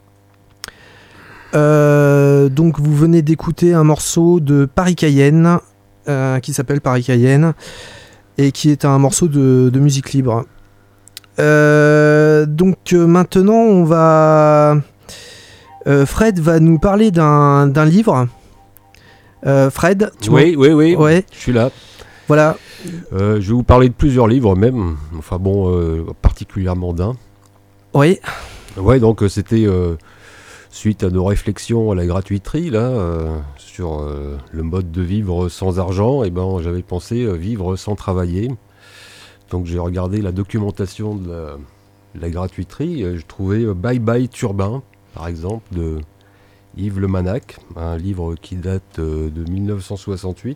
Euh, donc vous venez d'écouter un morceau de Paris Cayenne euh, qui s'appelle Paris Cayenne et qui est un morceau de, de musique libre. Euh, donc euh, maintenant on va... Euh, Fred va nous parler d'un, d'un livre. Euh, Fred, tu oui, vois oui, oui, ouais. Je suis là. Voilà. Euh, je vais vous parler de plusieurs livres même, enfin bon, euh, particulièrement d'un. Oui. Ouais, donc euh, c'était euh, suite à nos réflexions à la gratuiterie là, euh, sur euh, le mode de vivre sans argent, et ben j'avais pensé euh, vivre sans travailler. Donc j'ai regardé la documentation de la, de la gratuiterie, et je trouvais euh, Bye Bye Turbin, par exemple, de Yves Le Manac, un livre qui date euh, de dix-neuf cent soixante-huit,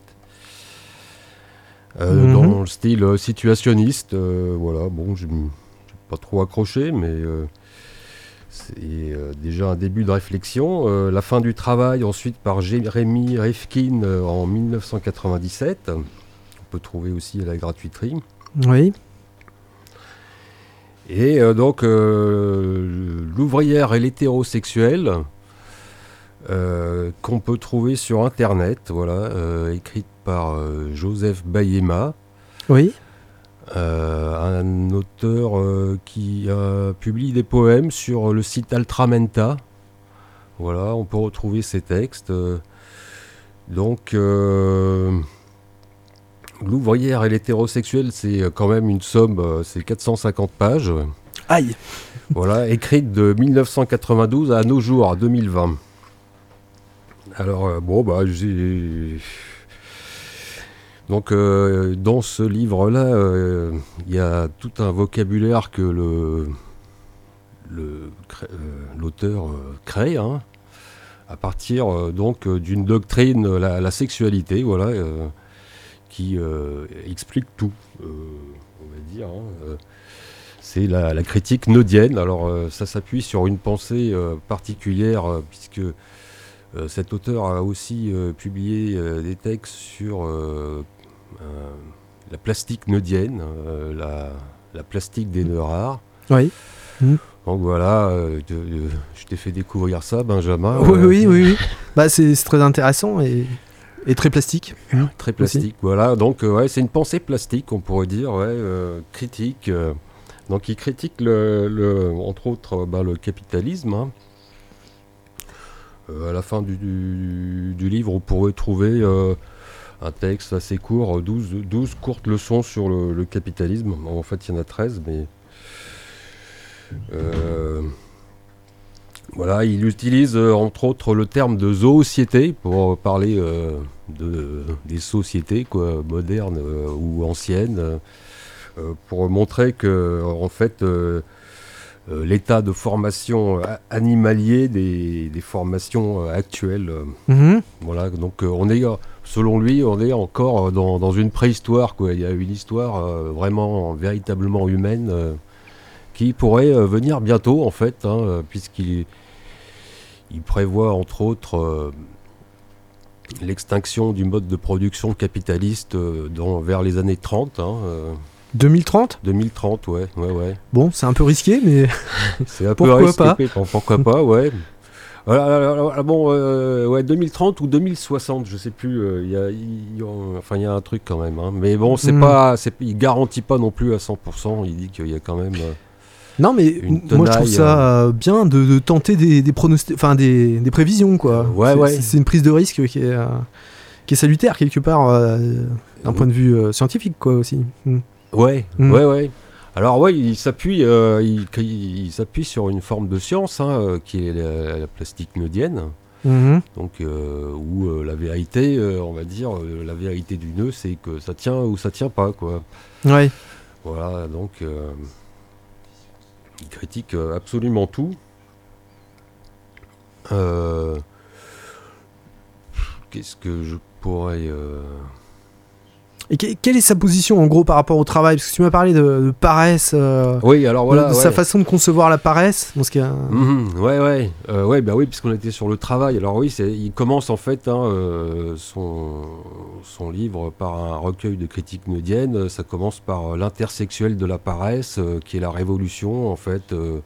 euh, mm-hmm. dans le style euh, situationniste. Euh, voilà, bon, je n'ai pas trop accroché, mais euh, c'est euh, déjà un début de réflexion. Euh, la fin du travail, ensuite par Jérémy Rifkin euh, en dix-neuf cent quatre-vingt-dix-sept. On peut trouver aussi à la gratuiterie. Oui. Et euh, donc, euh, l'ouvrière et l'hétérosexuel. Euh, qu'on peut trouver sur internet, voilà, euh, écrite par euh, Joseph Bayema. Oui. Euh, un auteur euh, qui euh, publie des poèmes sur le site Altramenta. Voilà, on peut retrouver ces textes. Euh, donc, euh, l'ouvrière et l'hétérosexuel, c'est quand même une somme, euh, c'est quatre cent cinquante pages. Aïe. Voilà, écrite de dix-neuf cent quatre-vingt-douze à nos jours, à deux mille vingt. Alors, euh, bon, bah, j'ai... Donc, euh, dans ce livre-là, il euh, y a tout un vocabulaire que le, le, euh, l'auteur euh, crée, hein, à partir euh, donc d'une doctrine, la, la sexualité, voilà, euh, qui euh, explique tout, euh, on va dire. Hein, euh, c'est la, la critique naudienne. Alors, euh, ça s'appuie sur une pensée euh, particulière, euh, puisque Euh, cet auteur a aussi euh, publié euh, des textes sur euh, euh, la plastique neudienne, euh, la, la plastique des nœuds rares. Oui. Mmh. Donc voilà, euh, de, de, je t'ai fait découvrir ça, Benjamin. Oui, euh, oui, oui, oui. Bah, c'est, c'est très intéressant et, et très plastique. Mmh. Très plastique, aussi. Voilà. Donc euh, ouais, c'est une pensée plastique, on pourrait dire, ouais, euh, critique. Euh, donc il critique, le, le, entre autres, bah, le capitalisme. Hein. Euh, à la fin du, du, du livre, on pourrait trouver euh, un texte assez court, douze, douze courtes leçons sur le, le capitalisme. En fait, il y en a treize, mais... Euh, voilà, il utilise euh, entre autres le terme de zoociété pour parler euh, de, des sociétés quoi, modernes euh, ou anciennes, euh, pour montrer que, en fait... Euh, Euh, l'état de formation euh, animalier des, des formations euh, actuelles. Euh, mmh. Voilà, donc euh, on est, selon lui, on est encore dans, dans une préhistoire, quoi. Il y a une histoire euh, vraiment, véritablement humaine euh, qui pourrait euh, venir bientôt, en fait, hein, euh, puisqu'il il prévoit, entre autres, euh, l'extinction du mode de production capitaliste euh, dans, vers les années trente. Hein, euh, deux mille trente deux mille trente, ouais, ouais, ouais. Bon, c'est un peu risqué, mais c'est un pourquoi peu risqué, pas mais pourquoi pas, ouais. Voilà, alors, alors, bon, euh, ouais, deux mille trente ou deux mille soixante, je sais plus. Euh, y a, y, y, enfin, il y a un truc quand même. Hein. Mais bon, c'est mm. pas, c'est, il garantit pas non plus à cent pour cent. Il dit qu'il y a quand même. Euh, non, mais moi je trouve ça euh, bien de, de tenter des, des pronostics, enfin des, des prévisions, quoi. Ouais, c'est, ouais. C'est, c'est une prise de risque qui est, euh, qui est salutaire quelque part euh, d'un point de vue euh, scientifique, quoi, aussi. Mm. Ouais, mmh. ouais, ouais. Alors ouais, il s'appuie, euh, il, il, il s'appuie sur une forme de science hein, qui est la, la plastique neudienne. Mmh. Donc, euh, où euh, la vérité, euh, on va dire, euh, la vérité du nœud, c'est que ça tient ou ça tient pas, quoi. Ouais. Voilà, donc, euh, il critique euh, absolument tout. Euh, qu'est-ce que je pourrais... Euh... Et que, quelle est sa position en gros par rapport au travail? Parce que tu m'as parlé de, de paresse, euh, oui, alors voilà, de, de ouais. sa façon de concevoir la paresse. Dans ce cas... mmh, ouais, ouais, euh, ouais, bah oui, puisqu'on était sur le travail. Alors oui, c'est, il commence en fait hein, euh, son, son livre par un recueil de critiques neudiennes. Ça commence par euh, l'intersexuel de la paresse, euh, qui est la révolution en fait. Euh,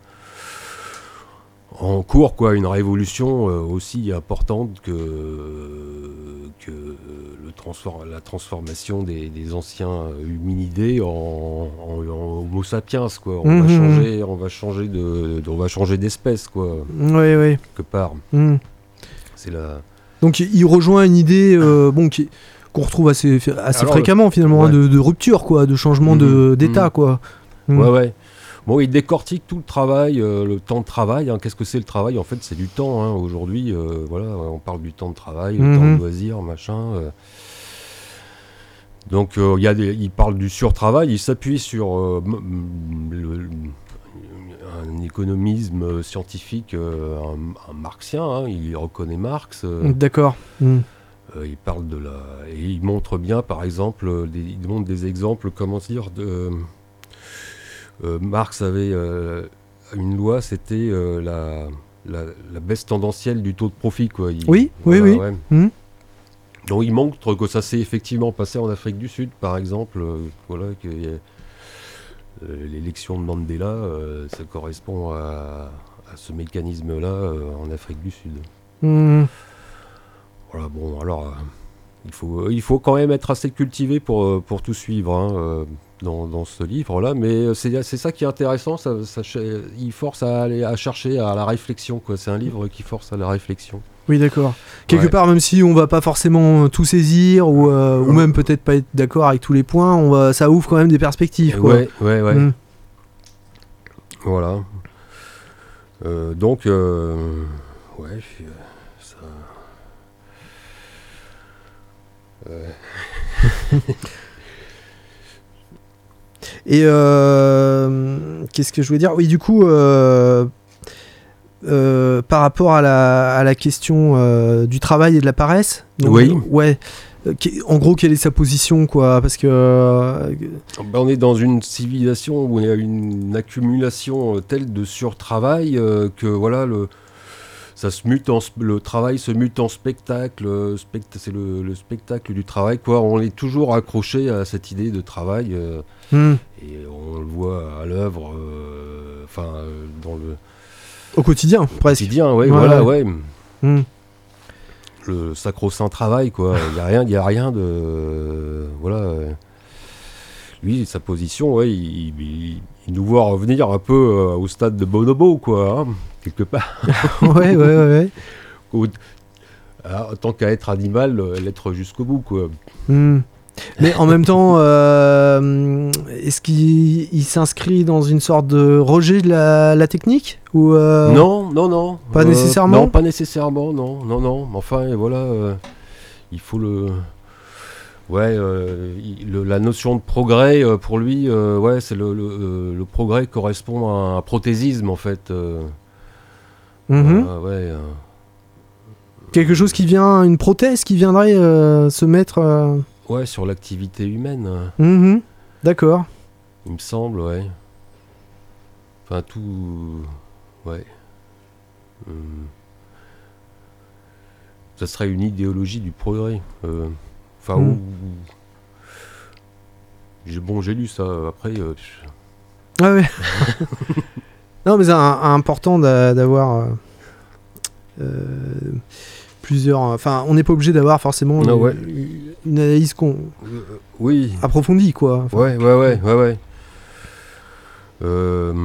en cours, quoi, une révolution euh, aussi importante que, que le transform- la transformation des, des anciens hominidés en, en, en homo sapiens, quoi. On, mmh. va changer, on va changer de, de, on va changer d'espèce, quoi. Oui, oui. Quelque part. Mmh. C'est la... Donc il rejoint une idée, euh, bon, qui, qu'on retrouve assez, assez Alors, fréquemment finalement, ouais. hein, de, de rupture, quoi, de changement mmh. de, d'état, mmh. quoi. Mmh. Ouais, ouais. Bon, il décortique tout le travail, euh, le temps de travail. Hein. Qu'est-ce que c'est le travail? En fait, c'est du temps. Hein. Aujourd'hui, euh, voilà, on parle du temps de travail, le mmh. temps de loisir, machin. Euh. Donc, euh, y a des, il parle du surtravail. Il s'appuie sur euh, le, un économisme scientifique, euh, un, un marxien. Hein. Il reconnaît Marx. Euh. D'accord. Mmh. Euh, il parle de la, et il montre bien, par exemple, des, il montre des exemples, comment dire, de Euh, Marx avait euh, une loi, c'était euh, la, la, la baisse tendancielle du taux de profit, quoi. Il, oui, voilà, oui, oui. Ouais. Mmh. Donc il montre que ça s'est effectivement passé en Afrique du Sud, par exemple. Euh, voilà, que euh, l'élection de Mandela, euh, ça correspond à, à ce mécanisme-là euh, en Afrique du Sud. Mmh. Voilà, bon, alors euh, il faut, il faut quand même être assez cultivé pour, pour tout suivre. Hein, euh, Dans, dans ce livre-là, mais c'est, c'est ça qui est intéressant, ça, ça, il force à aller à chercher à la réflexion, quoi. C'est un livre qui force à la réflexion. Oui, d'accord. Quelque ouais. part, même si on va pas forcément tout saisir, ou, euh, ou même peut-être pas être d'accord avec tous les points, on va, ça ouvre quand même des perspectives, quoi. Ouais, ouais, ouais. Mmh. Voilà. Euh, donc, euh, ouais, ça... Euh... Et euh, qu'est-ce que je voulais dire? Oui, du coup, euh, euh, par rapport à la, à la question euh, du travail et de la paresse, donc, oui. Ouais. En gros, quelle est sa position, quoi? Parce que euh... ben, on est dans une civilisation où il y a une accumulation telle de surtravail euh, que voilà le. Ça se mute en, le travail se mute en spectacle, spect, c'est le, le spectacle du travail, quoi. On est toujours accroché à cette idée de travail, euh, mmh. et on le voit à l'œuvre, enfin euh, dans le au quotidien, au presque. Quotidien, ouais, ouais, voilà, ouais. ouais. Mmh. Le sacro-saint travail, quoi. Il y a rien, il y a rien de, euh, voilà. Euh, lui, sa position, ouais, il, il, il nous voit revenir un peu euh, au stade de Bonobo, quoi. Hein, quelque part. ouais, ouais, ouais. Au, alors, tant qu'à être animal, euh, l'être jusqu'au bout, quoi. Mmh. Mais en même temps, euh, est-ce qu'il il s'inscrit dans une sorte de rejet de la, la technique ou euh... Non, non, non. Pas euh, nécessairement. Non, pas nécessairement, non, non, non. Enfin, voilà, euh, il faut le. Ouais, euh, il, le, la notion de progrès, euh, pour lui, euh, ouais, c'est le, le, euh, le progrès correspond à un prothésisme, en fait. Euh, mmh. euh, ouais. Euh, Quelque chose qui vient, une prothèse qui viendrait euh, se mettre. Euh... Ouais, sur l'activité humaine. Mmh. D'accord. Il me semble, ouais. Enfin, tout. Ouais. Hum. Ça serait une idéologie du progrès. Euh, enfin, mmh. où. J'ai, bon, j'ai lu ça. Après. Euh... Ah ouais. Non, mais c'est un, un important d'a, d'avoir. Euh, plusieurs. Enfin, on n'est pas obligé d'avoir forcément non, une, ouais. une analyse qu'on, euh, oui. approfondie, quoi. Enfin, ouais, ouais, ouais, ouais, ouais. Euh...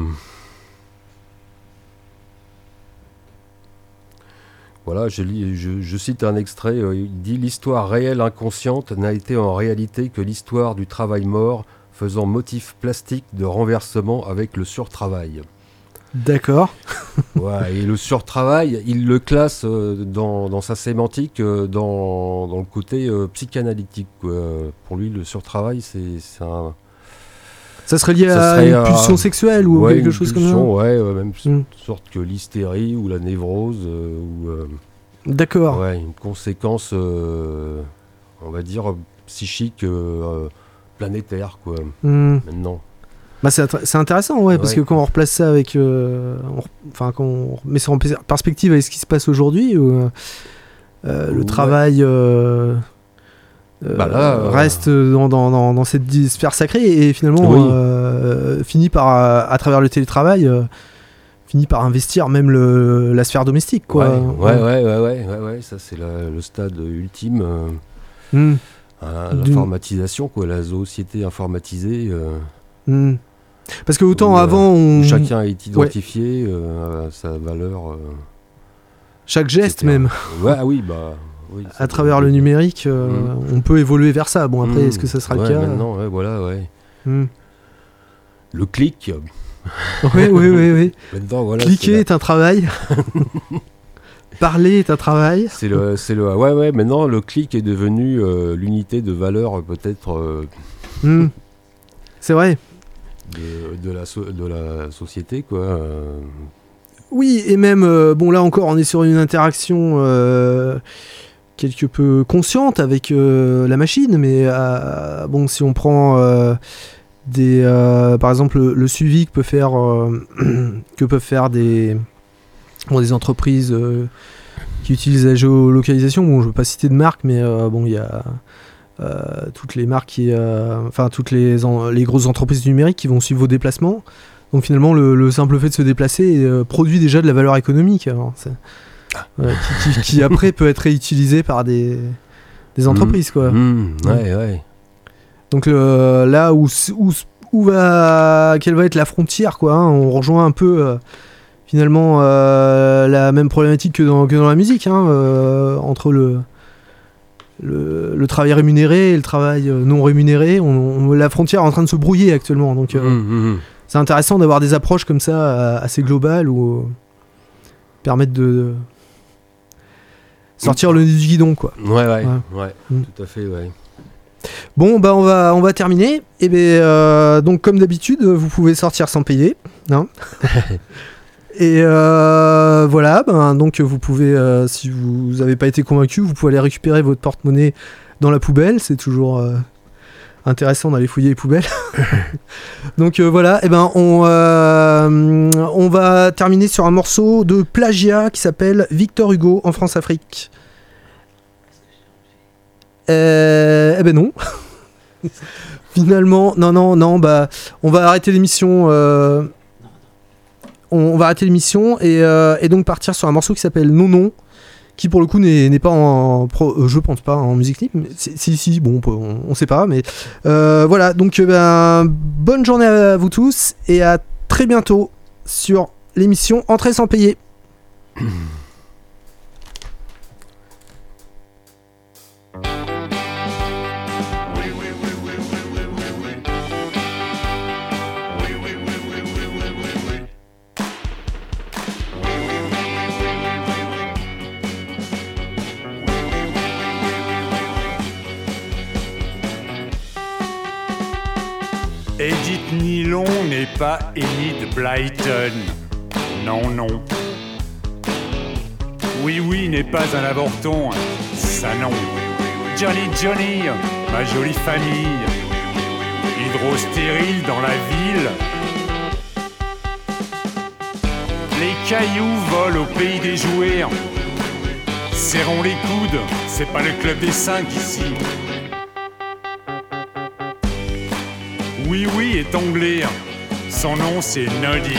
Voilà, je, lis, je, je cite un extrait. Euh, il dit « L'histoire réelle inconsciente n'a été en réalité que l'histoire du travail mort, faisant motif plastique de renversement avec le surtravail. » D'accord. Ouais, et le surtravail, il le classe euh, dans, dans sa sémantique, euh, dans, dans le côté euh, psychanalytique, quoi. Pour lui, le surtravail, c'est, c'est un... Ça serait lié Ça à serait une un- pulsion sexuelle ou ouais, quelque une chose pulsion, comme ouais, euh, même Mm. sorte que l'hystérie ou la névrose, euh, ou euh, ça. D'accord. ouais, une conséquence, euh, on va dire, psychique euh, euh, planétaire, quoi, Hmm. maintenant. Bah, c'est, attra- c'est intéressant, ouais, parce Ouais. que quand on replace ça avec. euh, on re- Enfin, quand on met ça en pers- perspective avec ce qui se passe aujourd'hui, où, euh, euh, le Ouais. travail. euh, euh, Bah là, euh, reste dans, dans, dans, dans cette di- sphère sacrée et finalement Oui. euh, finit par, à, à travers le télétravail, euh, finit par investir même le, la sphère domestique, quoi. Ouais, ouais, ouais, ouais, ouais, ouais, ouais, ça c'est la- le stade ultime, euh, Hmm. à Du- l'informatisation, quoi, la société informatisée. euh, Hmm. Parce que autant où, euh, avant, on... où chacun est identifié euh, à sa valeur. euh, chaque geste et cetera. même, Ouais, ah oui, bah. Oui, à c'est- travers le numérique, euh, Mm. on peut évoluer vers ça. Bon, après, Mmh. est-ce que ça sera Ouais, le cas maintenant, ouais, voilà, ouais. Hmm. Le clic, Oui, oui, oui, oui. maintenant, voilà. Cliquer c'est est un travail. Parler est un travail. C'est le, c'est le, ouais, ouais. Maintenant, le clic est devenu euh, l'unité de valeur, euh, peut-être, euh, Hmm. C'est vrai. de, de la, so- de la société, quoi. euh. Oui, et même, euh, bon, là encore, on est sur une interaction euh, quelque peu consciente avec euh, la machine, mais euh, bon, si on prend euh, des, euh, par exemple, le, le suivi que peut faire, euh, que peuvent faire des, bon, des entreprises euh, qui utilisent la géolocalisation. Bon, je veux pas citer de marque, mais euh, bon, il y a euh, toutes les marques qui, euh, enfin toutes les, en- les grosses entreprises du numérique qui vont suivre vos déplacements. Donc finalement, le, le simple fait de se déplacer euh, produit déjà de la valeur économique, alors, c'est- ouais, qui, qui- qui après peut être réutilisée par des, des entreprises, quoi. Mmh, ouais, ouais. Donc euh, là où, s- où, s- où va, quelle va être la frontière, quoi, hein, on rejoint un peu euh, finalement euh, la même problématique que dans, que dans la musique, hein, euh, entre le, le, le travail rémunéré et le travail euh, non rémunéré. On, on- la frontière est en train de se brouiller actuellement, donc euh, Mmh, mmh. c'est intéressant d'avoir des approches comme ça euh, assez globales ou euh, permettre de sortir le nez du guidon, quoi. Ouais, ouais, Ouais. ouais, Mm. tout à fait, ouais. Bon, bah on va on va terminer. Et ben euh, donc comme d'habitude, vous pouvez sortir sans payer, hein. Et euh, voilà, ben donc vous pouvez, euh, si vous n'avez pas été convaincu, vous pouvez aller récupérer votre porte-monnaie dans la poubelle. C'est toujours euh, intéressant d'aller fouiller les poubelles. Donc euh, voilà, et ben on euh, on va terminer sur un morceau de plagiat qui s'appelle Victor Hugo en France-Afrique. Euh, eh ben non. Finalement, non, non, non, bah, on va arrêter l'émission. euh, on, on va arrêter l'émission et, euh, et donc partir sur un morceau qui s'appelle Non Non, qui pour le coup n'est n'est pas en, pro- euh, je pense pas en musique libre. mais c'est- Si, si, bon, on, peut- on, on sait pas, mais euh, voilà. Donc, euh, ben, bonne journée à vous tous et à très bientôt sur l'émission Entrée sans payer. Edith Nylon n'est pas Enid Blyton. Non, non. Oui, oui n'est pas un avorton. Ça non. Johnny, Johnny, ma jolie famille. Hydrostérile dans la ville. Les cailloux volent au pays des jouets. Serrons les coudes, c'est pas le club des cinq ici. Oui, oui est anglais. Son nom c'est Noddy.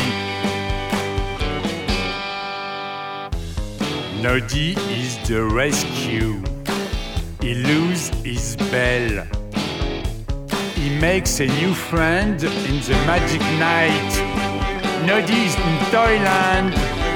Noddy is the rescue. He loses his bell. He makes a new friend in the magic night. Noddy is in Thailand.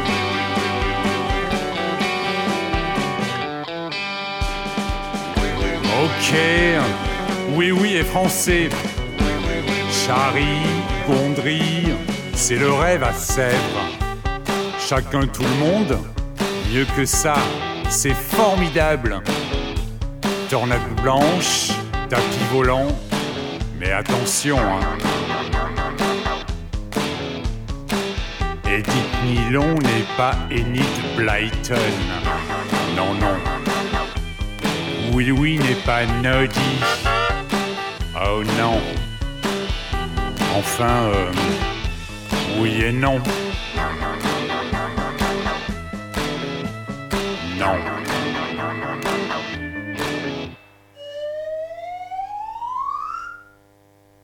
Ok, oui, oui est français. Charry, Gondry, c'est le rêve à Sèvres. Chacun tout le monde, mieux que ça, c'est formidable. Tornade blanche, tapis volant, mais attention, hein. Edith Nylon n'est pas Enid Blyton. Non, non. Oui, oui n'est pas Noddy. Oh non. Enfin, euh, oui et non. Non.